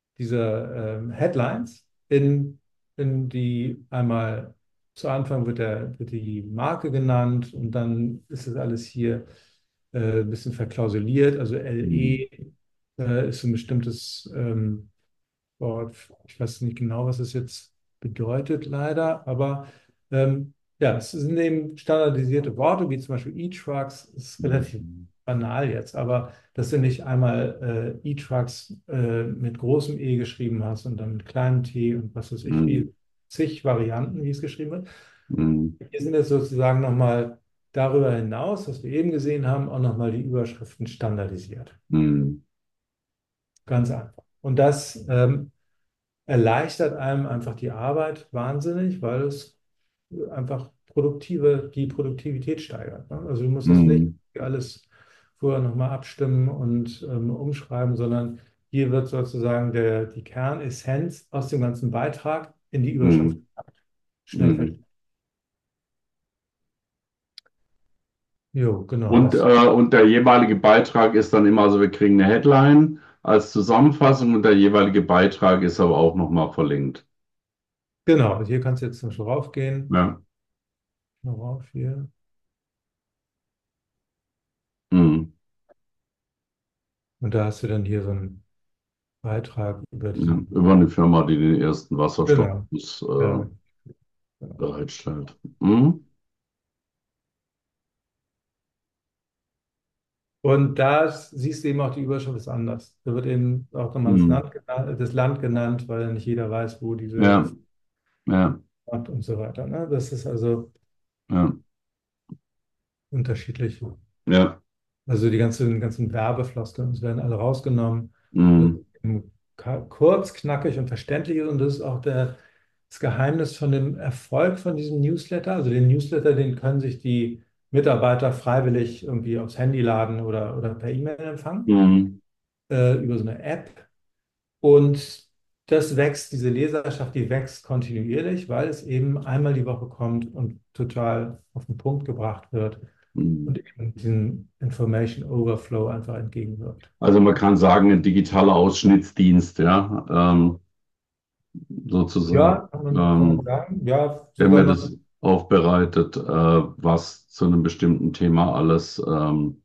dieser ähm, Headlines in, in die einmal zu Anfang wird, der, wird die Marke genannt und dann ist das alles hier äh, ein bisschen verklausuliert, also Mhm. L E. äh, ist so ein bestimmtes ähm, Wort. Ich weiß nicht genau, was es jetzt bedeutet, leider, aber ähm, ja, es sind eben standardisierte Worte, wie zum Beispiel E-Trucks. Das ist relativ Mhm. banal jetzt, aber dass du nicht einmal äh, E-Trucks äh, mit großem E geschrieben hast und dann mit kleinem T und was weiß ich, Mhm. wie zig Varianten, wie es geschrieben wird. Mhm. Hier sind jetzt sozusagen nochmal darüber hinaus, was wir eben gesehen haben, auch nochmal die Überschriften standardisiert. Mhm. Ganz einfach. Und das ähm, erleichtert einem einfach die Arbeit wahnsinnig, weil es einfach produktive, die Produktivität steigert. Ne? Also du musst das nicht Mhm. alles vorher nochmal abstimmen und ähm, umschreiben, sondern hier wird sozusagen der, die Kernessenz aus dem ganzen Beitrag in die Überschrift Mhm. schnell Mhm. verstehen. Jo, genau, Und, das, äh, und der jeweilige Beitrag ist dann immer, also wir kriegen eine Headline als Zusammenfassung und der jeweilige Beitrag ist aber auch nochmal verlinkt. genau. Also hier kannst du jetzt zum Beispiel raufgehen. Ja. Mal rauf hier. Mhm. Und da hast du dann hier so einen Beitrag über Ja. die, Über eine Firma, die den ersten genau, Wasserstoffbus äh, ja, genau. bereitstellt. Mhm. Und da siehst du eben auch, die Überschrift ist anders. Da wird eben auch nochmal das Mhm. Land genannt, das Land genannt, weil nicht jeder weiß, wo diese Ja, ja, Stadt und so weiter. Ne? Das ist also ja, unterschiedlich. ja. Also die ganzen, ganzen Werbefloskeln, das werden alle rausgenommen. Das Mhm. ist eben ka- kurz, knackig und verständlich. Und das ist auch der, das Geheimnis von dem Erfolg von diesem Newsletter. Also den Newsletter, den können sich die Mitarbeiter freiwillig irgendwie aufs Handy laden oder, oder per E-Mail empfangen, Mhm. äh, über so eine App. Und das wächst, diese Leserschaft, die wächst kontinuierlich, weil es eben einmal die Woche kommt und total auf den Punkt gebracht wird Mhm. und eben diesen Information Overflow einfach entgegenwirkt. Also man kann sagen, ein digitaler Ausschnittsdienst, ja, ähm, sozusagen, Ja, kann man, kann man ähm, sagen. Ja, der so mir wenn man, das aufbereitet, äh, was zu einem bestimmten Thema alles ähm,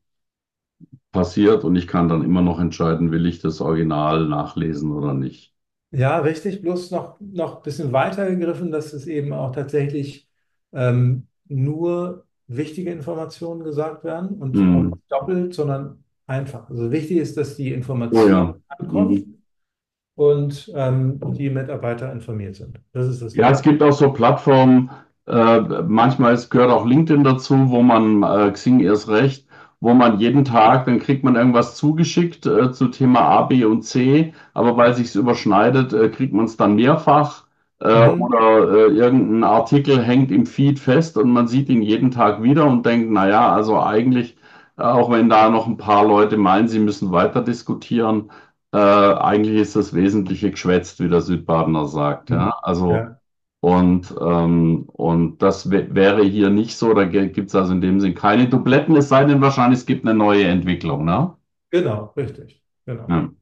passiert und ich kann dann immer noch entscheiden, will ich das Original nachlesen oder nicht. ja, richtig, bloß noch, noch ein bisschen weiter gegriffen, dass es eben auch tatsächlich ähm, nur wichtige Informationen gesagt werden und auch Mhm. nicht doppelt, sondern einfach. Also wichtig ist, dass die Oh Information ja. ankommt Mhm. und ähm, die Mitarbeiter informiert sind. Das ist das Ja, es Wichtige. gibt auch so Plattformen, äh, manchmal ist, gehört auch LinkedIn dazu, wo man, äh, Xing erst recht, wo man jeden Tag, dann kriegt man irgendwas zugeschickt äh, zu Thema A, B und C, aber weil sich's überschneidet, äh, kriegt man es dann mehrfach äh, Mhm. oder äh, irgendein Artikel hängt im Feed fest und man sieht ihn jeden Tag wieder und denkt, na ja, also eigentlich, äh, auch wenn da noch ein paar Leute meinen, sie müssen weiter diskutieren, äh, eigentlich ist das Wesentliche geschwätzt, wie der Südbadener sagt, ja. Mhm. Also Ja, und, ähm, und das wä- wäre hier nicht so. Da gibt es also in dem Sinn keine Dubletten, es sei denn wahrscheinlich, es gibt eine neue Entwicklung, ne? genau, richtig. Genau. Ja.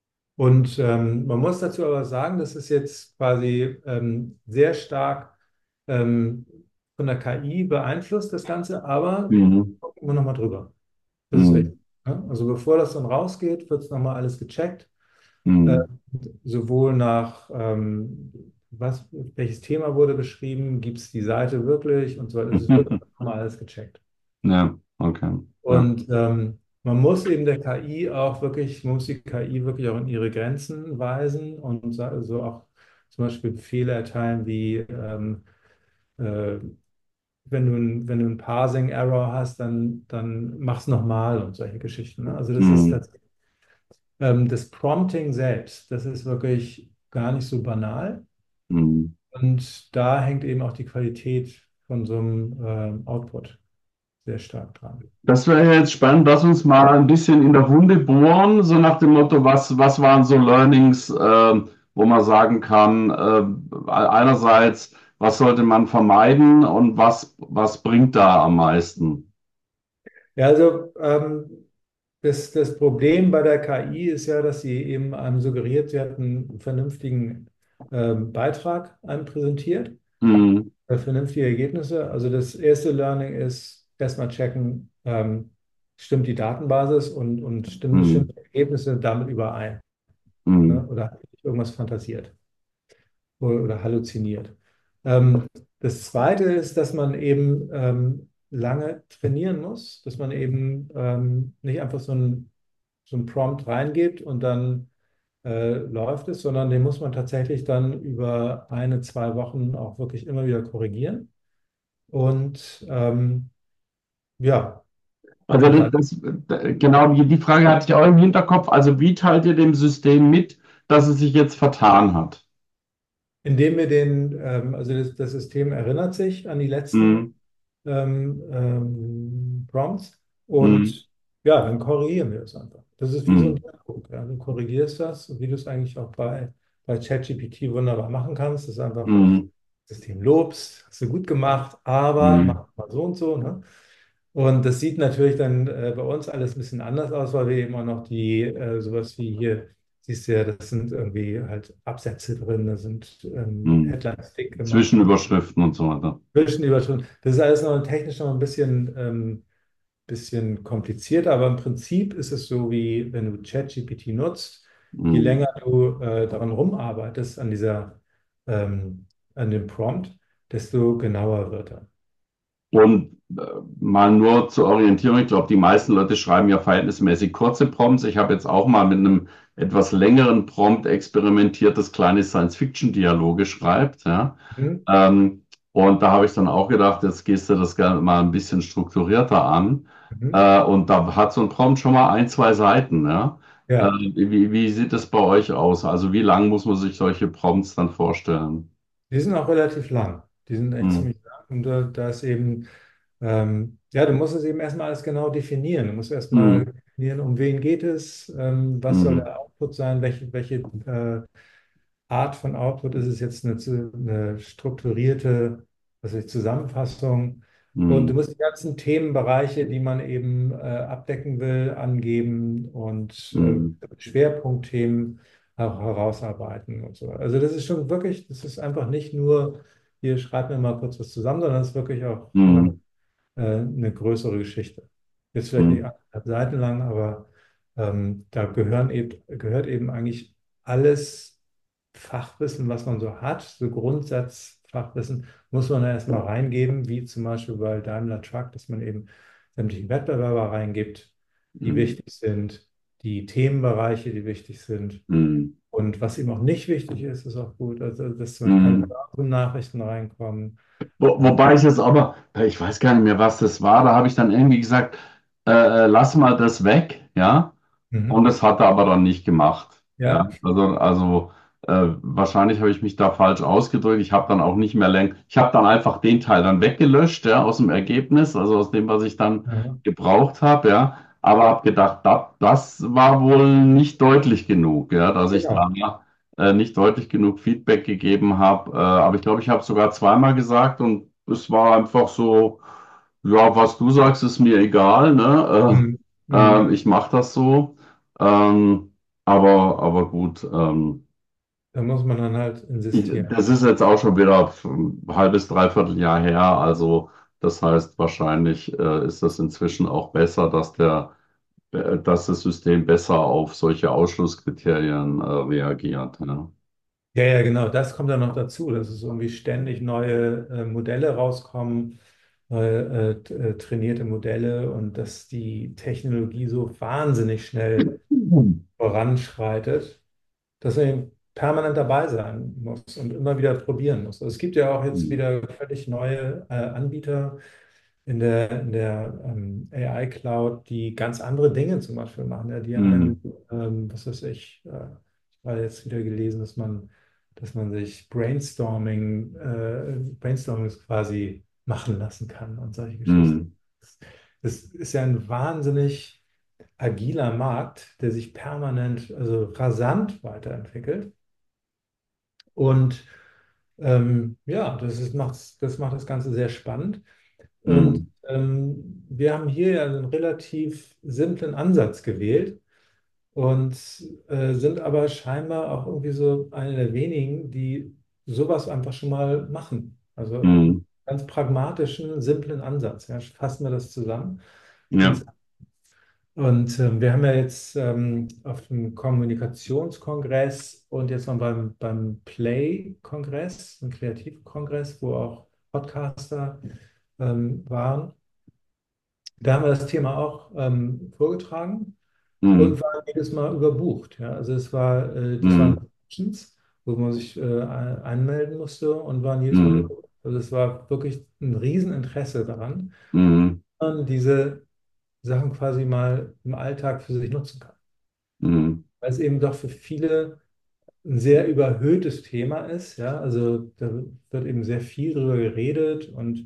Und ähm, man muss dazu aber sagen, das ist jetzt quasi ähm, sehr stark ähm, von der K I beeinflusst, das Ganze, aber Mhm. gucken wir nochmal drüber. Das ist Mhm. wichtig. Ne? Also bevor das dann rausgeht, wird es nochmal alles gecheckt, äh, Mhm. sowohl nach, ähm, was, welches Thema wurde beschrieben, gibt es die Seite wirklich und so weiter. Es wird nochmal alles gecheckt. Ja, okay. Ja. Und ähm, man muss eben der K I auch wirklich, man muss die K I wirklich auch in ihre Grenzen weisen und sa- so auch zum Beispiel Befehle erteilen wie ähm, äh, wenn du, ein- wenn du einen Parsing-Error hast, dann, dann mach's nochmal und solche Geschichten. Ne? Also das ist Mhm. tatsächlich, ähm, das Prompting selbst, das ist wirklich gar nicht so banal. Mhm. Und da hängt eben auch die Qualität von so einem ähm, Output sehr stark dran. Das wäre jetzt spannend, lass uns mal ein bisschen in der Wunde bohren, so nach dem Motto, was, was waren so Learnings, ähm, wo man sagen kann, äh, einerseits, was sollte man vermeiden und was, was bringt da am meisten? Ja, also ähm, das, das Problem bei der K I ist ja, dass sie eben einem suggeriert, sie hat einen vernünftigen ähm, Beitrag einem präsentiert, Mhm. äh, vernünftige Ergebnisse. Also das erste Learning ist erstmal checken, ähm, stimmt die Datenbasis und, und stimmen, stimmen hm, die Ergebnisse damit überein? Ne? hm. Oder habe ich irgendwas fantasiert oder, oder halluziniert? Ähm, Das Zweite ist, dass man eben ähm, lange trainieren muss, dass man eben ähm, nicht einfach so ein, so ein Prompt reingibt und dann äh, läuft es, sondern den muss man tatsächlich dann über eine, zwei Wochen auch wirklich immer wieder korrigieren. Und ähm, ja, Also und das, dann, das, genau die, die Frage hatte ich auch im Hinterkopf. Also wie teilt ihr dem System mit, dass es sich jetzt vertan hat? indem wir den, ähm, also das, das System erinnert sich an die Hm, letzten ähm, ähm, Prompts hm, und ja, dann korrigieren wir es einfach. Das ist wie so ein hm, Dialog. Ja. Du korrigierst das, wie du es eigentlich auch bei, bei ChatGPT wunderbar machen kannst. Das ist einfach hm, System lobst, hast du gut gemacht, aber hm, mach mal so und so. Ne? Und das sieht natürlich dann äh, bei uns alles ein bisschen anders aus, weil wir eben auch noch die, äh, sowas wie hier, siehst du ja, das sind irgendwie halt Absätze drin, da sind ähm, hm. Headlines dick gemacht und Zwischenüberschriften und so weiter. Zwischenüberschriften. Das ist alles noch technisch noch ein bisschen, ähm, bisschen komplizierter, aber im Prinzip ist es so, wie wenn du ChatGPT nutzt, je Hm. länger du äh, daran rumarbeitest, an dieser, ähm, an dem Prompt, desto genauer wird er. Und äh, mal nur zur Orientierung, ich glaube, die meisten Leute schreiben ja verhältnismäßig kurze Prompts. Ich habe jetzt auch mal mit einem etwas längeren Prompt experimentiert, das kleine Science-Fiction-Dialoge schreibt. Ja. Hm? Ähm, und da habe ich dann auch gedacht, jetzt gehst du das gerne mal ein bisschen strukturierter an. Mhm. Äh, und da hat so ein Prompt schon mal ein, zwei Seiten. Ja. Äh, Ja, wie, wie sieht es bei euch aus? Also wie lang muss man sich solche Prompts dann vorstellen? die sind auch relativ lang. Die sind echt Hm, ziemlich lang. Und da, da ist eben, ähm, ja, du musst es eben erstmal alles genau definieren. Du musst erstmal hm, definieren, um wen geht es, ähm, was soll hm, der Output sein, welche, welche äh, Art von Output ist es jetzt eine, zu- eine strukturierte, was weiß ich, Zusammenfassung. Und du hm, musst die ganzen Themenbereiche, die man eben äh, abdecken will, angeben und äh, hm, Schwerpunktthemen auch herausarbeiten und so. Also das ist schon wirklich, das ist einfach nicht nur, hier schreib mir mal kurz was zusammen, sondern es ist wirklich auch immer hm, äh, eine größere Geschichte. Jetzt vielleicht nicht hm. anderthalb Seiten lang, aber ähm, da gehören eben, gehört eben eigentlich alles Fachwissen, was man so hat, so Grundsatzfachwissen, muss man da erstmal reingeben, wie zum Beispiel bei Daimler Truck, dass man eben sämtliche Wettbewerber reingibt, die Hm, wichtig sind, die Themenbereiche, die wichtig sind. hm, Und was eben auch nicht wichtig ist, ist auch gut. Also, dass zum Beispiel keine hm. Nachrichten reinkommen. Wo, Äh, wobei ich jetzt aber, ich weiß gar nicht mehr, was das war, da habe ich dann irgendwie gesagt, äh, äh, lass mal das weg, ja. Und mhm. das hat er aber dann nicht gemacht. Ja, Ja. also, also äh, wahrscheinlich habe ich mich da falsch ausgedrückt. Ich habe dann auch nicht mehr länger, ich habe dann einfach den Teil dann weggelöscht, ja, aus dem Ergebnis, also aus dem, was ich dann Ja. gebraucht habe, ja. Aber habe gedacht, da, das war wohl nicht deutlich genug, ja, dass ich Genau. da äh, nicht deutlich genug Feedback gegeben habe. Äh, aber ich glaube, ich habe es sogar zweimal gesagt und es war einfach so, ja, was du sagst, ist mir egal, ne? Mhm. Äh, äh, Mhm. ich mache das so. Ähm, aber, aber gut, ähm, Da muss man dann halt ich, insistieren. das ist jetzt auch schon wieder ein halbes, dreiviertel Jahr her. Also das heißt, wahrscheinlich äh, ist das inzwischen auch besser, dass der, äh, dass das System besser auf solche Ausschlusskriterien äh, reagiert. Ja. Ja, ja, genau, das kommt dann noch dazu, dass es irgendwie ständig neue äh, Modelle rauskommen, neue äh, t- äh, trainierte Modelle und dass die Technologie so wahnsinnig schnell Mhm. voranschreitet, dass man eben permanent dabei sein muss und immer wieder probieren muss. Also es gibt ja auch jetzt wieder völlig neue äh, Anbieter in der, in der ähm, A I-Cloud, die ganz andere Dinge zum Beispiel machen, ja, die einen, Mhm. ähm, was weiß ich, äh, ich habe jetzt wieder gelesen, dass man, dass man sich Brainstorming, äh, Brainstormings quasi machen lassen kann und solche Geschichten. Mhm. Das ist ja ein wahnsinnig agiler Markt, der sich permanent, also rasant weiterentwickelt. Und ähm, ja, das ist, macht's, das macht das Ganze sehr spannend. Und Mhm. ähm, wir haben hier ja einen relativ simplen Ansatz gewählt und äh, sind aber scheinbar auch irgendwie so eine der wenigen, die sowas einfach schon mal machen. Also Mhm. ganz pragmatischen, simplen Ansatz. Ja, fassen wir das zusammen. Und Ja. Und ähm, wir haben ja jetzt ähm, auf dem Kommunikationskongress und jetzt noch beim, beim Play-Kongress, einem Kreativkongress, wo auch Podcaster ähm, waren, da haben wir das Thema auch ähm, vorgetragen Mhm. und waren jedes Mal überbucht. Ja? Also es war, äh, das waren Mhm. Sessions, wo man sich äh, ein- anmelden musste und waren jedes Mal Mhm. überbucht. Also es war wirklich ein Rieseninteresse daran, Mhm. dass man diese Sachen quasi mal im Alltag für sich nutzen kann. Mhm. Weil es eben doch für viele ein sehr überhöhtes Thema ist. Ja? Also da wird eben sehr viel drüber geredet und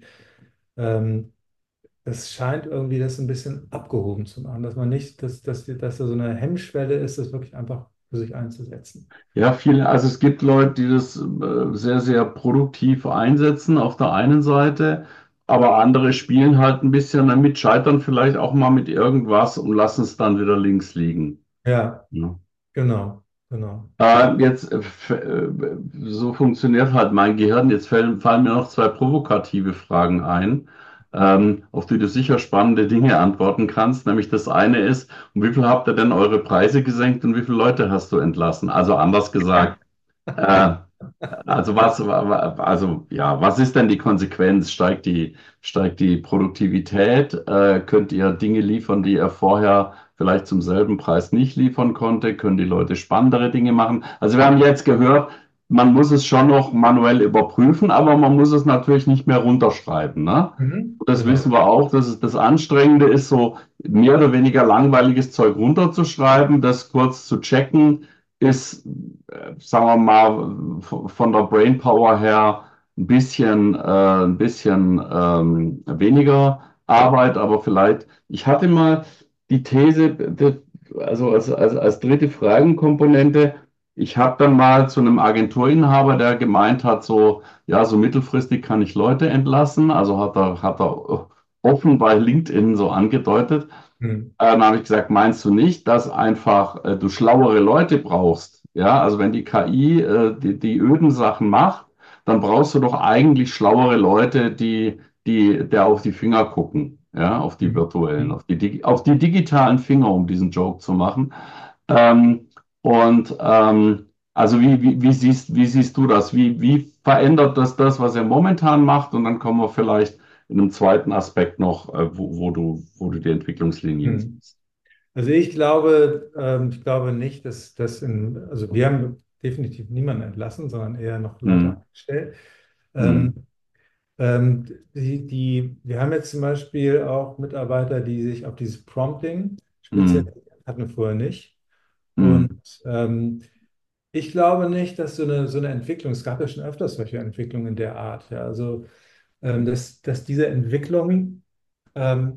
ähm, es scheint irgendwie das ein bisschen abgehoben zu machen, dass man nicht, dass, dass, dass da so eine Hemmschwelle ist, das wirklich einfach für sich einzusetzen. Ja, viele, also es gibt Leute, die das äh, sehr, sehr produktiv einsetzen auf der einen Seite, aber andere spielen halt ein bisschen damit, scheitern vielleicht auch mal mit irgendwas und lassen es dann wieder links liegen. Ja, Ja. genau, genau. Äh, jetzt, äh, f- äh, so funktioniert halt mein Gehirn. Jetzt fallen, fallen mir noch zwei provokative Fragen ein, ähm, auf die du sicher spannende Dinge antworten kannst. Nämlich das eine ist, um wie viel habt ihr denn eure Preise gesenkt und wie viele Leute hast du entlassen? Also anders gesagt, äh, also was, also ja, was ist denn die Konsequenz? Steigt die, steigt die Produktivität? Äh, könnt ihr Dinge liefern, die ihr vorher vielleicht zum selben Preis nicht liefern konnte? Können die Leute spannendere Dinge machen? Also wir haben jetzt gehört, man muss es schon noch manuell überprüfen, aber man muss es natürlich nicht mehr runterschreiben, ne? Mhm. Und das wissen Genau. wir auch, dass es das Anstrengende ist, so mehr oder weniger langweiliges Zeug runterzuschreiben, das kurz zu checken, ist äh, sagen wir mal, von der Brainpower her ein bisschen, äh, ein bisschen ähm, weniger Arbeit, aber vielleicht, ich hatte mal die These, die, also als, als, als dritte Fragenkomponente, ich habe dann mal zu einem Agenturinhaber, der gemeint hat, so, ja, so mittelfristig kann ich Leute entlassen, also hat er, hat er offen bei LinkedIn so angedeutet. Mhm. Äh, Dann habe ich gesagt, meinst du nicht, dass einfach äh, du schlauere Leute brauchst? Ja, also wenn die K I äh, die, die öden Sachen macht, dann brauchst du doch eigentlich schlauere Leute, die, die der auf die Finger gucken, ja, auf die Mhm. virtuellen, Mhm. auf die, digi- auf die digitalen Finger, um diesen Joke zu machen. Ähm, und ähm, also wie, wie, wie siehst, wie siehst du das? Wie, wie verändert das das, was er momentan macht? Und dann kommen wir vielleicht in einem zweiten Aspekt noch, äh, wo, wo du, wo du die Entwicklungslinien Mhm. siehst. Also ich glaube, ähm, ich glaube nicht, dass das in, also wir haben definitiv niemanden entlassen, sondern eher noch Leute Hm, eingestellt. hm, Ähm, ähm, die, die, wir haben jetzt zum Beispiel auch Mitarbeiter, die sich auf dieses Prompting hm, spezialisiert hatten wir vorher nicht. Und hm, ähm, ich glaube nicht, dass so eine, so eine Entwicklung, es gab ja schon öfters solche Entwicklungen in der Art, ja, also ähm, dass, dass diese Entwicklungen ähm,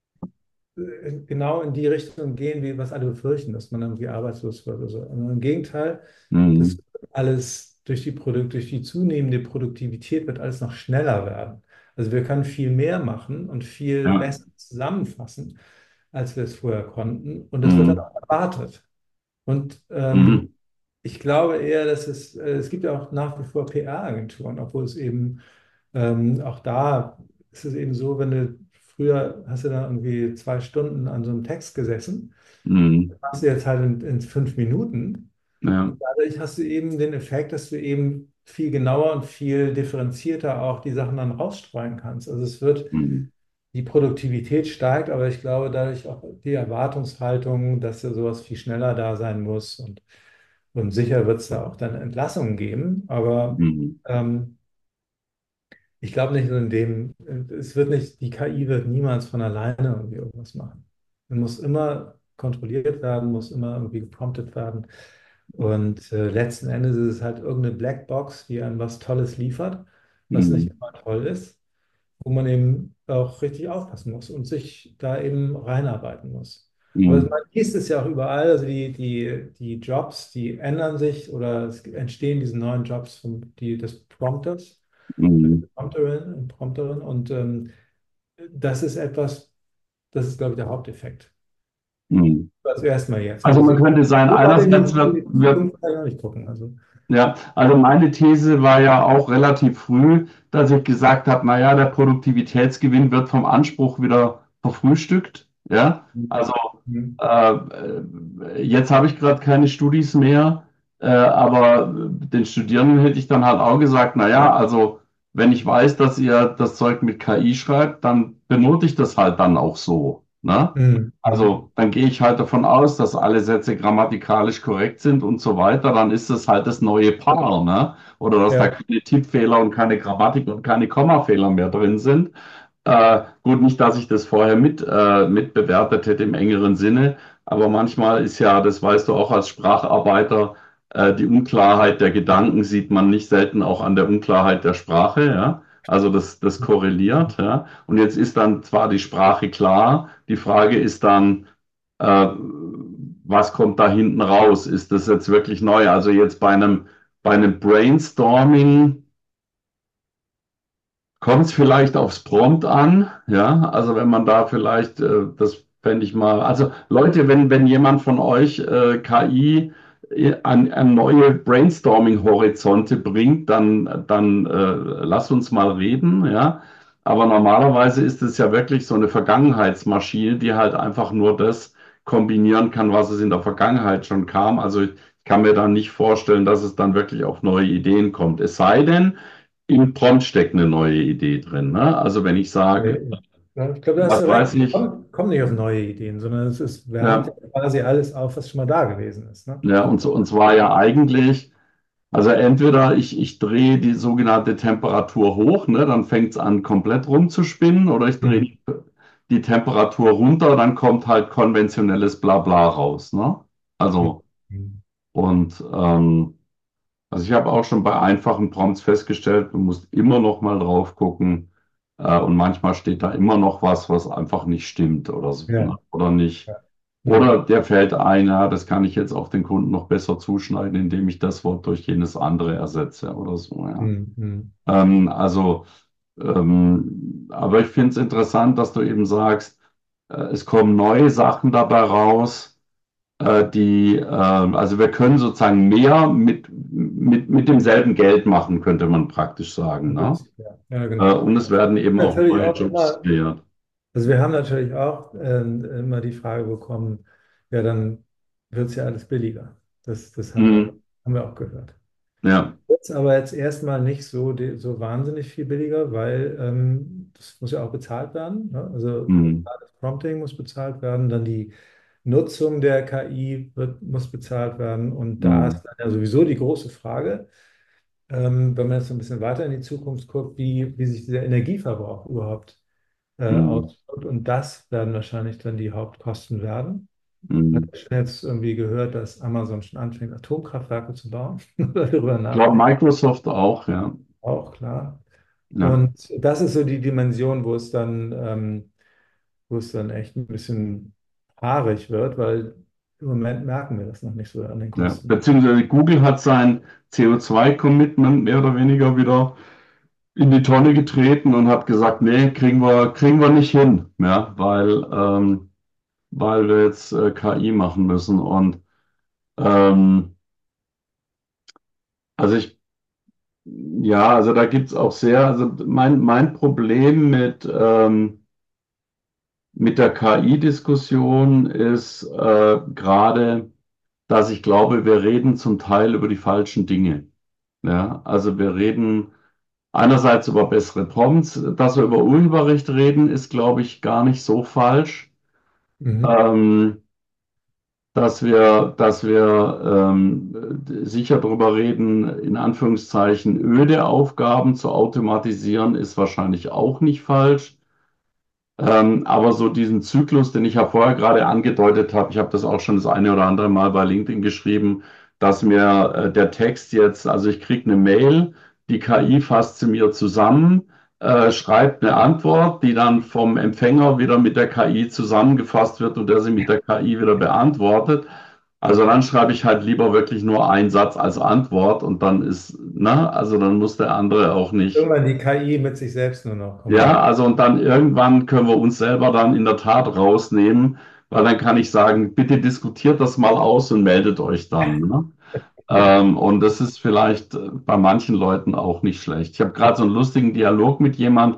äh, genau in die Richtung gehen, wie was alle befürchten, dass man irgendwie arbeitslos wird oder so. Und im Gegenteil, das hm. wird alles durch die Produkt, durch die zunehmende Produktivität wird alles noch schneller werden. Also wir können viel mehr machen und viel Ja. besser zusammenfassen, als wir es vorher konnten. Und das wird dann Hm, auch erwartet. Und ähm, hm, ich glaube eher, dass es, äh, es gibt ja auch nach wie vor P R-Agenturen, obwohl es eben ähm, auch da ist es eben so, wenn du früher hast du da irgendwie zwei Stunden an so einem Text gesessen, hm. machst du jetzt halt in, in fünf Minuten. Ja. Und dadurch hast du eben den Effekt, dass du eben viel genauer und viel differenzierter auch die Sachen dann rausstreuen kannst. Also es wird, Hm, die Produktivität steigt, aber ich glaube dadurch auch die Erwartungshaltung, dass da sowas viel schneller da sein muss und, und sicher wird es da auch dann Entlassungen geben, aber hm, ähm, ich glaube nicht so in dem, es wird nicht, die K I wird niemals von alleine irgendwie irgendwas machen. Man muss immer kontrolliert werden, muss immer irgendwie gepromptet werden. Und äh, letzten Endes ist es halt irgendeine Blackbox, die einem was Tolles liefert, was nicht hm, immer toll ist, wo man eben auch richtig aufpassen muss und sich da eben reinarbeiten muss. Aber hm, man liest es ja auch überall, also die, die, die Jobs, die ändern sich oder es entstehen diese neuen Jobs vom, die, des Prompters. hm, Prompterin, Prompterin und ähm, das ist etwas, das ist, glaube ich, der Haupteffekt. hm. Also erstmal jetzt. Also Also man so, könnte sagen, so weit in einerseits die, in wird, die wird Zukunft kann ich noch nicht gucken. Also, ja, also meine These war ja auch relativ früh, dass ich gesagt habe, naja, der Produktivitätsgewinn wird vom Anspruch wieder verfrühstückt. Ja, also Mhm. Äh, äh, jetzt habe ich gerade keine Studis mehr, äh, aber den Studierenden hätte ich dann halt auch gesagt, naja, also wenn ich weiß, dass ihr das Zeug mit K I schreibt, dann benote ich das halt dann auch so. Ne? Mhm. Mhm. Also dann gehe ich halt davon aus, dass alle Sätze grammatikalisch korrekt sind und so weiter. Dann ist es halt das neue Paar, ne? Oder dass da Ja. keine Tippfehler und keine Grammatik und keine Kommafehler mehr drin sind. Äh, gut, nicht, dass ich das vorher mit, äh, mit bewertet hätte im engeren Sinne, aber manchmal ist ja, das weißt du auch als Spracharbeiter, äh, die Unklarheit der Gedanken sieht man nicht selten auch an der Unklarheit der Sprache, ja. Also das, das korreliert, ja. Und jetzt ist dann zwar die Sprache klar, die Frage ist dann, äh, was kommt da hinten raus? Ist das jetzt wirklich neu? Also jetzt bei einem, bei einem Brainstorming, kommt es vielleicht aufs Prompt an, ja, also wenn man da vielleicht, äh, das fände ich mal, also Leute, wenn, wenn jemand von euch äh, K I an, an neue Brainstorming-Horizonte bringt, dann, dann äh, lasst uns mal reden, ja. Aber normalerweise ist es ja wirklich so eine Vergangenheitsmaschine, die halt einfach nur das kombinieren kann, was es in der Vergangenheit schon kam. Also ich kann mir da nicht vorstellen, dass es dann wirklich auf neue Ideen kommt. Es sei denn, im Prompt steckt eine neue Idee drin. Ne? Also wenn ich sage, Nee. Ja, ich glaube, da hast du was recht. weiß ich, Komm, komm nicht auf neue Ideen, sondern es ist, wärmt ja ja, quasi alles auf, was schon mal da gewesen ist. Ne? ja, und, so, und zwar ja eigentlich, also entweder ich, ich drehe die sogenannte Temperatur hoch, ne, dann fängt es an, komplett rumzuspinnen, oder ich drehe Mhm. die, die Temperatur runter, dann kommt halt konventionelles Blabla raus. Ne? Also, Mhm. und ähm, also ich habe auch schon bei einfachen Prompts festgestellt, du musst immer noch mal drauf gucken. Äh, und manchmal steht da immer noch was, was einfach nicht stimmt oder so, ne? Ja, Oder nicht. ja. Oder Mhm. der fällt ein, ja, das kann ich jetzt auf den Kunden noch besser zuschneiden, indem ich das Wort durch jenes andere ersetze oder so, ja. Mhm. Mhm. Ähm, also, ähm, aber ich finde es interessant, dass du eben sagst, äh, es kommen neue Sachen dabei raus, äh, die, äh, also wir können sozusagen mehr mit, mit, mit demselben Geld machen, könnte man praktisch sagen, Im ne? Prinzip, ja. Ja, Äh, genau. und es werden eben auch Natürlich neue auch Jobs immer, kreiert. also wir haben natürlich auch ähm, immer die Frage bekommen, ja, dann wird es ja alles billiger. Das, das haben wir, Mhm. haben wir auch gehört. Ja. Jetzt aber jetzt erstmal nicht so, die- so wahnsinnig viel billiger, weil ähm, das muss ja auch bezahlt werden. Ne? Also Mhm. das Prompting muss bezahlt werden, dann die Nutzung der K I wird, muss bezahlt werden. Und da Mhm. ist dann ja sowieso die große Frage, ähm, wenn man jetzt so ein bisschen weiter in die Zukunft guckt, wie, wie sich dieser Energieverbrauch überhaupt äh, Mhm. auswirkt. Und das werden wahrscheinlich dann die Hauptkosten werden. Ich Mhm. habe schon jetzt irgendwie gehört, dass Amazon schon anfängt, Atomkraftwerke zu bauen oder darüber Ich glaube, nachdenkt. Microsoft auch, ja. Auch klar. Ja, Und das ist so die Dimension, wo es dann, ähm, wo es dann echt ein bisschen haarig wird, weil im Moment merken wir das noch nicht so an den ja. Kosten. Beziehungsweise Google hat sein C O zwei Commitment mehr oder weniger wieder in die Tonne getreten und hat gesagt, nee, kriegen wir, kriegen wir nicht hin, ja, weil, ähm, weil wir jetzt äh, K I machen müssen. Und ähm, also ich, ja, also da gibt's auch sehr, also mein, mein Problem mit, ähm, mit der K I-Diskussion ist äh, gerade, dass ich glaube, wir reden zum Teil über die falschen Dinge. Ja, also wir reden einerseits über bessere Prompts, dass wir über Urheberrecht reden, ist, glaube ich, gar nicht so falsch. Mhm. Ähm, dass wir, dass wir ähm, sicher darüber reden, in Anführungszeichen öde Aufgaben zu automatisieren, ist wahrscheinlich auch nicht falsch. Ähm, aber so diesen Zyklus, den ich ja vorher gerade angedeutet habe, ich habe das auch schon das eine oder andere Mal bei LinkedIn geschrieben, dass mir äh, der Text jetzt, also ich kriege eine Mail, die K I fasst sie mir zusammen, äh, schreibt eine Antwort, die dann vom Empfänger wieder mit der K I zusammengefasst wird und der sie mit der K I wieder beantwortet. Also dann schreibe ich halt lieber wirklich nur einen Satz als Antwort und dann ist, ne, also dann muss der andere auch nicht. Irgendwann die K I mit sich selbst nur noch Ja, kommunizieren. also und dann irgendwann können wir uns selber dann in der Tat rausnehmen, weil dann kann ich sagen, bitte diskutiert das mal aus und meldet euch dann. Ne? Ähm, und das ist vielleicht äh, bei manchen Leuten auch nicht schlecht. Ich habe gerade so einen lustigen Dialog mit jemand,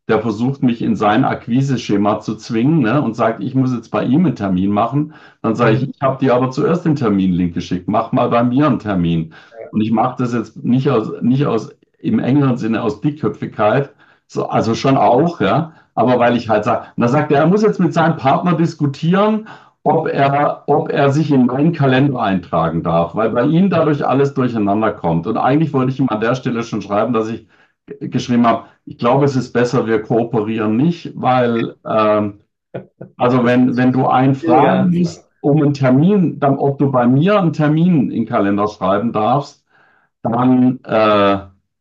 der versucht, mich in sein Akquiseschema zu zwingen, ne, und sagt, ich muss jetzt bei ihm einen Termin machen. Dann sage ich, Mhm. ich habe dir aber zuerst den Terminlink geschickt, mach mal bei mir einen Termin. Und ich mache das jetzt nicht aus, nicht aus im engeren Sinne aus Dickköpfigkeit, so, also schon auch, ja, aber weil ich halt sage, und dann sagt er, er muss jetzt mit seinem Partner diskutieren, ob er, ob er sich in meinen Kalender eintragen darf, weil bei ihm dadurch alles durcheinander kommt. Und eigentlich wollte ich ihm an der Stelle schon schreiben, dass ich g- geschrieben habe, ich glaube, es ist besser, wir kooperieren nicht, weil, ähm, also Das wenn, ist wenn du einen schwierige fragen Anfrage. musst, um einen Termin, dann ob du bei mir einen Termin in den Kalender schreiben darfst, dann äh,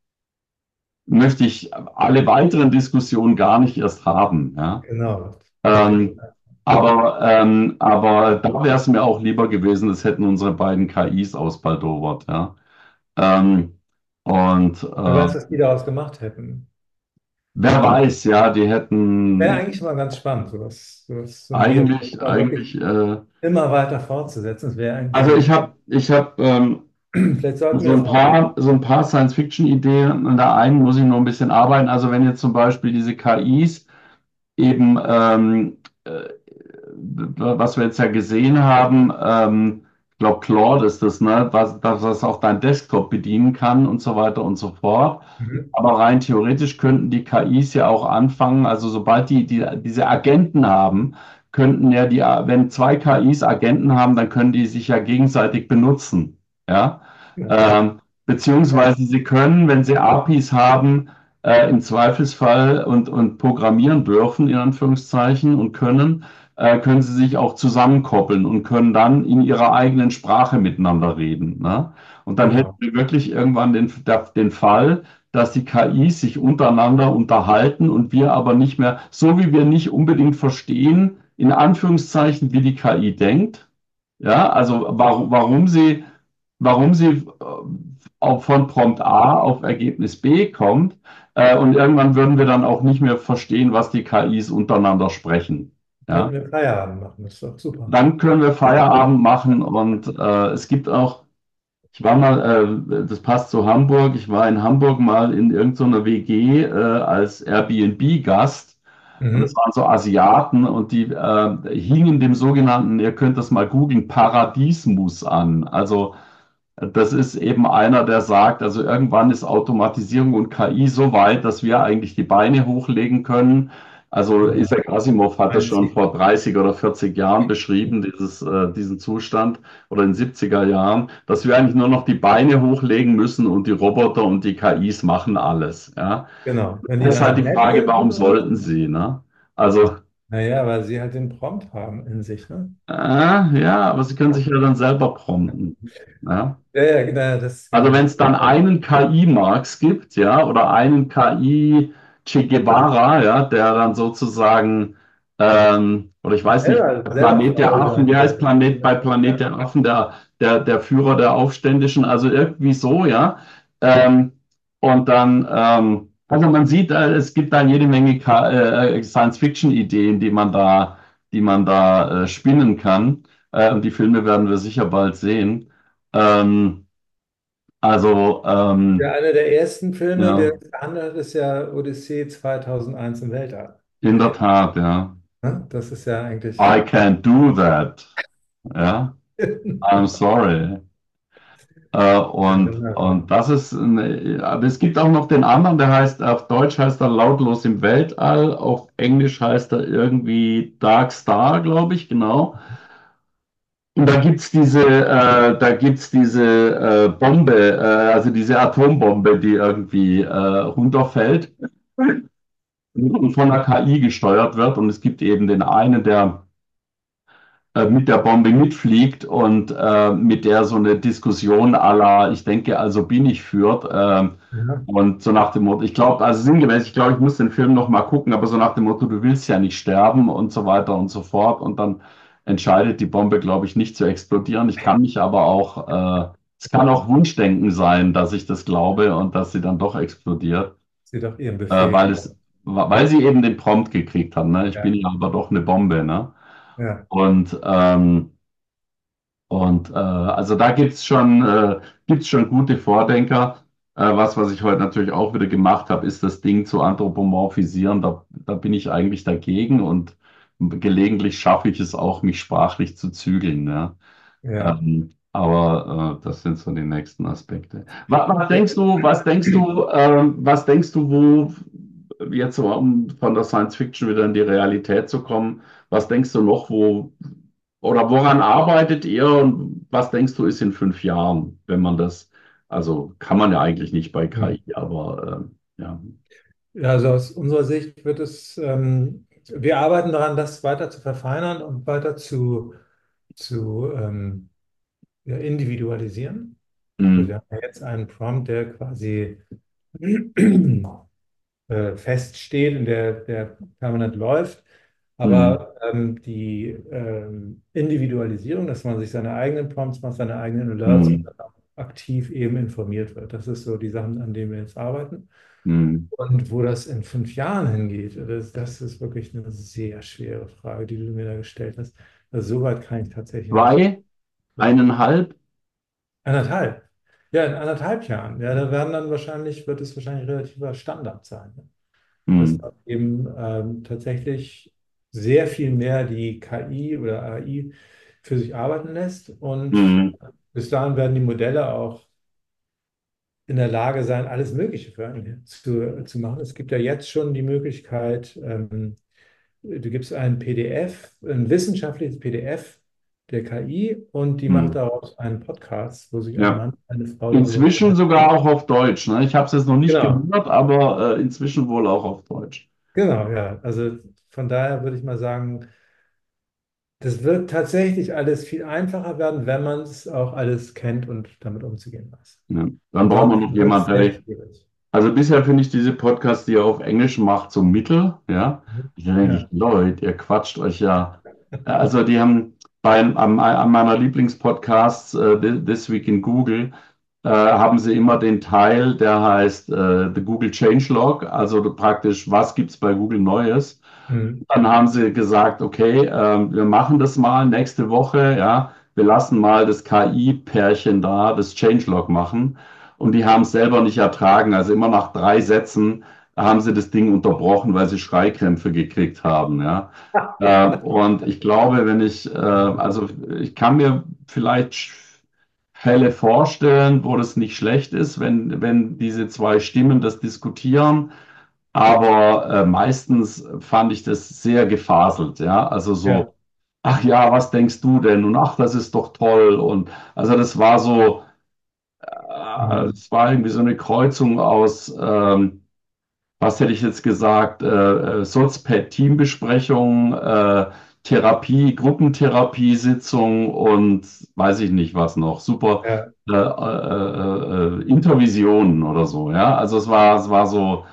möchte ich alle weiteren Diskussionen gar nicht erst haben. Ja? Genau. Das ist, Ähm, aber, ähm, aber da wäre es mir auch lieber gewesen, es hätten unsere beiden K Is ausbaldowert. Ja? Ähm, und wer äh, weiß, was die daraus gemacht hätten. wer weiß, ja, die Wäre hätten eigentlich mal ganz spannend, sowas, sowas, so ein Dialog eigentlich, mal wirklich eigentlich, äh, immer weiter fortzusetzen. Das wäre eigentlich also eine, ich habe, ich habe ähm, vielleicht sollten wir so das ein mal machen. paar, so ein paar Science-Fiction-Ideen. An der einen muss ich noch ein bisschen arbeiten. Also wenn jetzt zum Beispiel diese K Is eben, ähm, äh, was wir jetzt ja gesehen haben, ähm, ich glaube, Claude ist das, ne, was, dass das auch dein Desktop bedienen kann und so weiter und so fort. Mhm. Aber rein theoretisch könnten die K Is ja auch anfangen, also sobald die, die diese Agenten haben, könnten ja die, wenn zwei K Is Agenten haben, dann können die sich ja gegenseitig benutzen. Ja? Ja. Ähm, Ja, beziehungsweise sie können, wenn sie A P Is haben, äh, im Zweifelsfall und, und programmieren dürfen, in Anführungszeichen, und können, äh, können sie sich auch zusammenkoppeln und können dann in ihrer eigenen Sprache miteinander reden. Ne? Und dann hätten genau. wir wirklich irgendwann den, der, den Fall, dass die K Is sich untereinander unterhalten und wir aber nicht mehr, so wie wir nicht unbedingt verstehen, in Anführungszeichen, wie die K I denkt, ja, also warum, warum sie, warum sie äh, auf, von Prompt A auf Ergebnis B kommt, äh, und irgendwann würden wir dann auch nicht mehr verstehen, was die K Is untereinander sprechen. Könnten Ja, wir Feierabend machen, das ist doch super. dann können wir Feierabend machen und äh, es gibt auch, ich war mal, äh, das passt zu Hamburg, ich war in Hamburg mal in irgendeiner W G äh, als Airbnb-Gast und es Mhm. waren so Asiaten und die äh, hingen dem sogenannten, ihr könnt das mal googeln, Paradiesmus an. Also das ist eben einer, der sagt, also irgendwann ist Automatisierung und K I so weit, dass wir eigentlich die Beine hochlegen können. Also Genau. Isaac Asimov hat das schon Einziehen. vor dreißig oder vierzig Jahren beschrieben, dieses, äh, diesen Zustand, oder in den siebziger Jahren, dass wir eigentlich nur noch die Beine hochlegen müssen und die Roboter und die K Is machen alles. Ja. Genau. Wenn die Das ist dann halt noch die nett Frage, sind, warum sind wir sollten gut. sie, ne? Also, Naja, weil sie halt den Prompt haben in sich, ne? äh, ja, aber sie können sich ja dann selber prompten. Ja. Ja, ja, genau, das, Also genau. wenn es dann einen K I-Marx gibt, ja, oder einen K I-Che Guevara, ja, der dann sozusagen, ähm, oder ich weiß nicht, Selber, selber Planet der Affen, wie heißt vorprogrammiert. Planet bei Planet Ja, der Affen, der, der, der Führer der Aufständischen, also irgendwie so, ja. Ähm, und dann, ähm, also man sieht, äh, es gibt da jede Menge Ka- äh, Science-Fiction-Ideen, die man da, die man da äh, spinnen kann. Äh, und die Filme werden wir sicher bald sehen. Ähm, also, ja, ähm, einer der ersten Filme, der ja, gehandelt hat, ist ja Odyssee zweitausendeins im Weltall. in der Tat, ja. Ne? Das ist ja eigentlich. I can't do that. Ja, I'm sorry. Äh, Ja, und, wunderbar. und das ist, eine, aber es gibt auch noch den anderen, der heißt, auf Deutsch heißt er Lautlos im Weltall, auf Englisch heißt er irgendwie Dark Star, glaube ich, genau. Und da gibt's diese, äh, da gibt's diese äh, Bombe, äh, also diese Atombombe, die irgendwie äh, runterfällt und von der K I gesteuert wird. Und es gibt eben den einen, der äh, mit der Bombe mitfliegt und äh, mit der so eine Diskussion à la, ich denke, also bin ich führt. Ähm, Ja, und so nach dem Motto, ich glaube, also sinngemäß, ich glaube, ich muss den Film noch mal gucken, aber so nach dem Motto, du willst ja nicht sterben und so weiter und so fort. Und dann entscheidet die Bombe, glaube ich, nicht zu explodieren. Ich kann mich aber auch, äh, es kann auch Wunschdenken sein, dass ich das glaube und dass sie dann doch explodiert, sie doch ihren äh, Befehl. weil es, weil sie eben den Prompt gekriegt haben, ne? Ich bin Ja, ja aber doch eine Bombe, ne? ja. Und ähm, und äh, also da gibt's schon, äh, gibt's schon gute Vordenker. Äh, was, was ich heute natürlich auch wieder gemacht habe, ist das Ding zu anthropomorphisieren. Da, da bin ich eigentlich dagegen und gelegentlich schaffe ich es auch, mich sprachlich zu zügeln. Ja. Ja. Ähm, aber äh, das sind so die nächsten Aspekte. Was, was denkst du, was denkst du, ähm, was denkst du, wo jetzt so, um von der Science Fiction wieder in die Realität zu kommen, was denkst du noch, wo oder woran arbeitet ihr und was denkst du ist in fünf Jahren, wenn man das, also kann man ja eigentlich nicht bei Hm. K I, aber äh, ja. Ja, also aus unserer Sicht wird es, ähm, wir arbeiten daran, das weiter zu verfeinern und weiter zu, zu ähm, ja, individualisieren. Also wir Hm, haben ja jetzt einen Prompt, der quasi äh, feststeht und der, der permanent läuft. hm, Aber ähm, die ähm, Individualisierung, dass man sich seine eigenen Prompts macht, seine eigenen Alerts und hm, dann auch aktiv eben informiert wird. Das ist so die Sachen, an denen wir jetzt arbeiten. hm. Und wo das in fünf Jahren hingeht, das, das ist wirklich eine sehr schwere Frage, die du mir da gestellt hast. Also so weit kann ich tatsächlich nicht. Zwei, eineinhalb? Anderthalb. Ja, in anderthalb Jahren. Ja, da werden dann wahrscheinlich, wird es wahrscheinlich relativer Standard sein. Ne? Dass Hm, dann eben ähm, tatsächlich sehr viel mehr die K I oder A I für sich arbeiten lässt. Und hm, bis dahin werden die Modelle auch in der Lage sein, alles Mögliche für einen zu, zu machen. Es gibt ja jetzt schon die Möglichkeit, ähm, du gibst ein P D F, ein wissenschaftliches P D F der K I und die macht hm. daraus einen Podcast, wo sich ein Ja. Mann, eine Frau darüber Inzwischen sogar unterhält. auch auf Deutsch. Ne? Ich habe es jetzt noch nicht Genau, gehört, aber äh, inzwischen wohl auch auf Deutsch. genau, ja. Also von daher würde ich mal sagen, das wird tatsächlich alles viel einfacher werden, wenn man es auch alles kennt und damit umzugehen weiß. Ja. Dann brauchen wir noch Ansonsten wird jemanden, es sehr der schwierig. Also bisher finde ich diese Podcasts, die ihr auf Englisch macht, so mittel, ja. Mhm. Da denke ich, Ja. Leute, ihr quatscht euch ja. Also die haben bei an, an meiner Lieblingspodcasts, äh, Thi- This Week in Google, äh, haben sie immer den Teil, der heißt äh, The Google Changelog, also praktisch, was gibt's bei Google Neues? Mhm. Dann haben sie gesagt, okay, ähm, wir machen das mal nächste Woche, ja, wir lassen mal das K I-Pärchen da, das Changelog machen. Und die haben es selber nicht ertragen. Also immer nach drei Sätzen haben sie das Ding unterbrochen, weil sie Schreikrämpfe gekriegt haben, ja. Äh, und ich glaube, wenn ich, äh, also ich kann mir vielleicht Fälle vorstellen, wo das nicht schlecht ist, wenn, wenn diese zwei Stimmen das diskutieren. Aber äh, meistens fand ich das sehr gefaselt, ja. Also so, Ja. ach ja, was denkst du denn? Und ach, das ist doch toll. Und also das war so, äh, Mhm. es war irgendwie so eine Kreuzung aus, ähm, was hätte ich jetzt gesagt, äh, äh, Sozped-Teambesprechung, äh, Therapie, Gruppentherapiesitzung und weiß ich nicht was noch, super Ja. äh, äh, äh, Intervisionen oder so, ja. Also es war, es war so.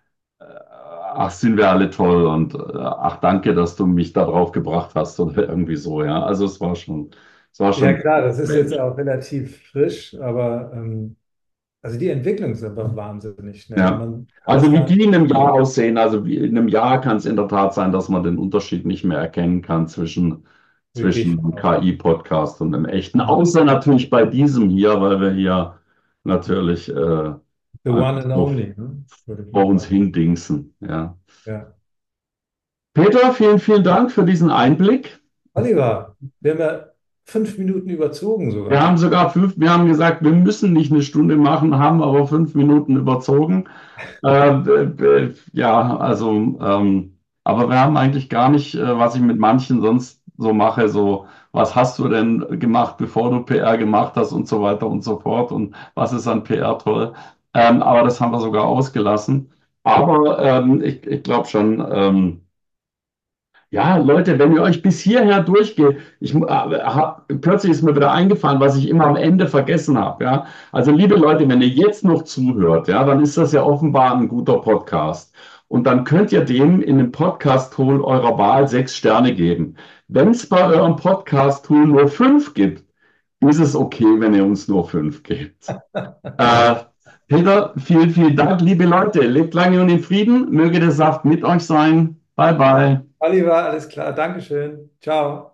Ach, sind wir alle toll und äh, ach, danke, dass du mich da drauf gebracht hast oder irgendwie so, ja. Also es war schon, es war Ja, schon klar, das ist jetzt Mensch. auch relativ frisch, aber ähm, also die Entwicklung ist einfach wahnsinnig schnell. Und Ja. man kann das Also wie gar die nicht in einem Jahr planen. aussehen, also wie in einem Jahr kann es in der Tat sein, dass man den Unterschied nicht mehr erkennen kann zwischen, Also gehe ich zwischen von einem aus. K I-Podcast und einem echten. Mhm. Außer natürlich bei diesem hier, weil wir hier natürlich äh, The one einfach and so only, ne? Würde ich vor mal uns sagen. hindingsen, ja. Ja. Peter, vielen, vielen Dank für diesen Einblick. Oliver, wir haben ja fünf Minuten überzogen Wir sogar. haben sogar fünf, wir haben gesagt, wir müssen nicht eine Stunde machen, haben aber fünf Minuten überzogen. Äh, äh, ja, also, ähm, aber wir haben eigentlich gar nicht, äh, was ich mit manchen sonst so mache, so, was hast du denn gemacht, bevor du P R gemacht hast und so weiter und so fort und was ist an P R toll. Ähm, aber das haben wir sogar ausgelassen. Aber ähm, ich, ich glaube schon, ähm, ja, Leute, wenn ihr euch bis hierher durchgeht, ich äh, hab, plötzlich ist mir wieder eingefallen, was ich immer am Ende vergessen habe. Ja, also liebe Leute, wenn ihr jetzt noch zuhört, ja, dann ist das ja offenbar ein guter Podcast. Und dann könnt ihr dem in dem Podcast-Tool eurer Wahl sechs Sterne geben. Wenn es bei eurem Podcast-Tool nur fünf gibt, ist es okay, wenn ihr uns nur fünf gebt. Äh, Peter, vielen, vielen Dank, liebe Leute. Lebt lange und in Frieden. Möge der Saft mit euch sein. Bye, bye. Oliver, alles klar. Dankeschön. Ciao.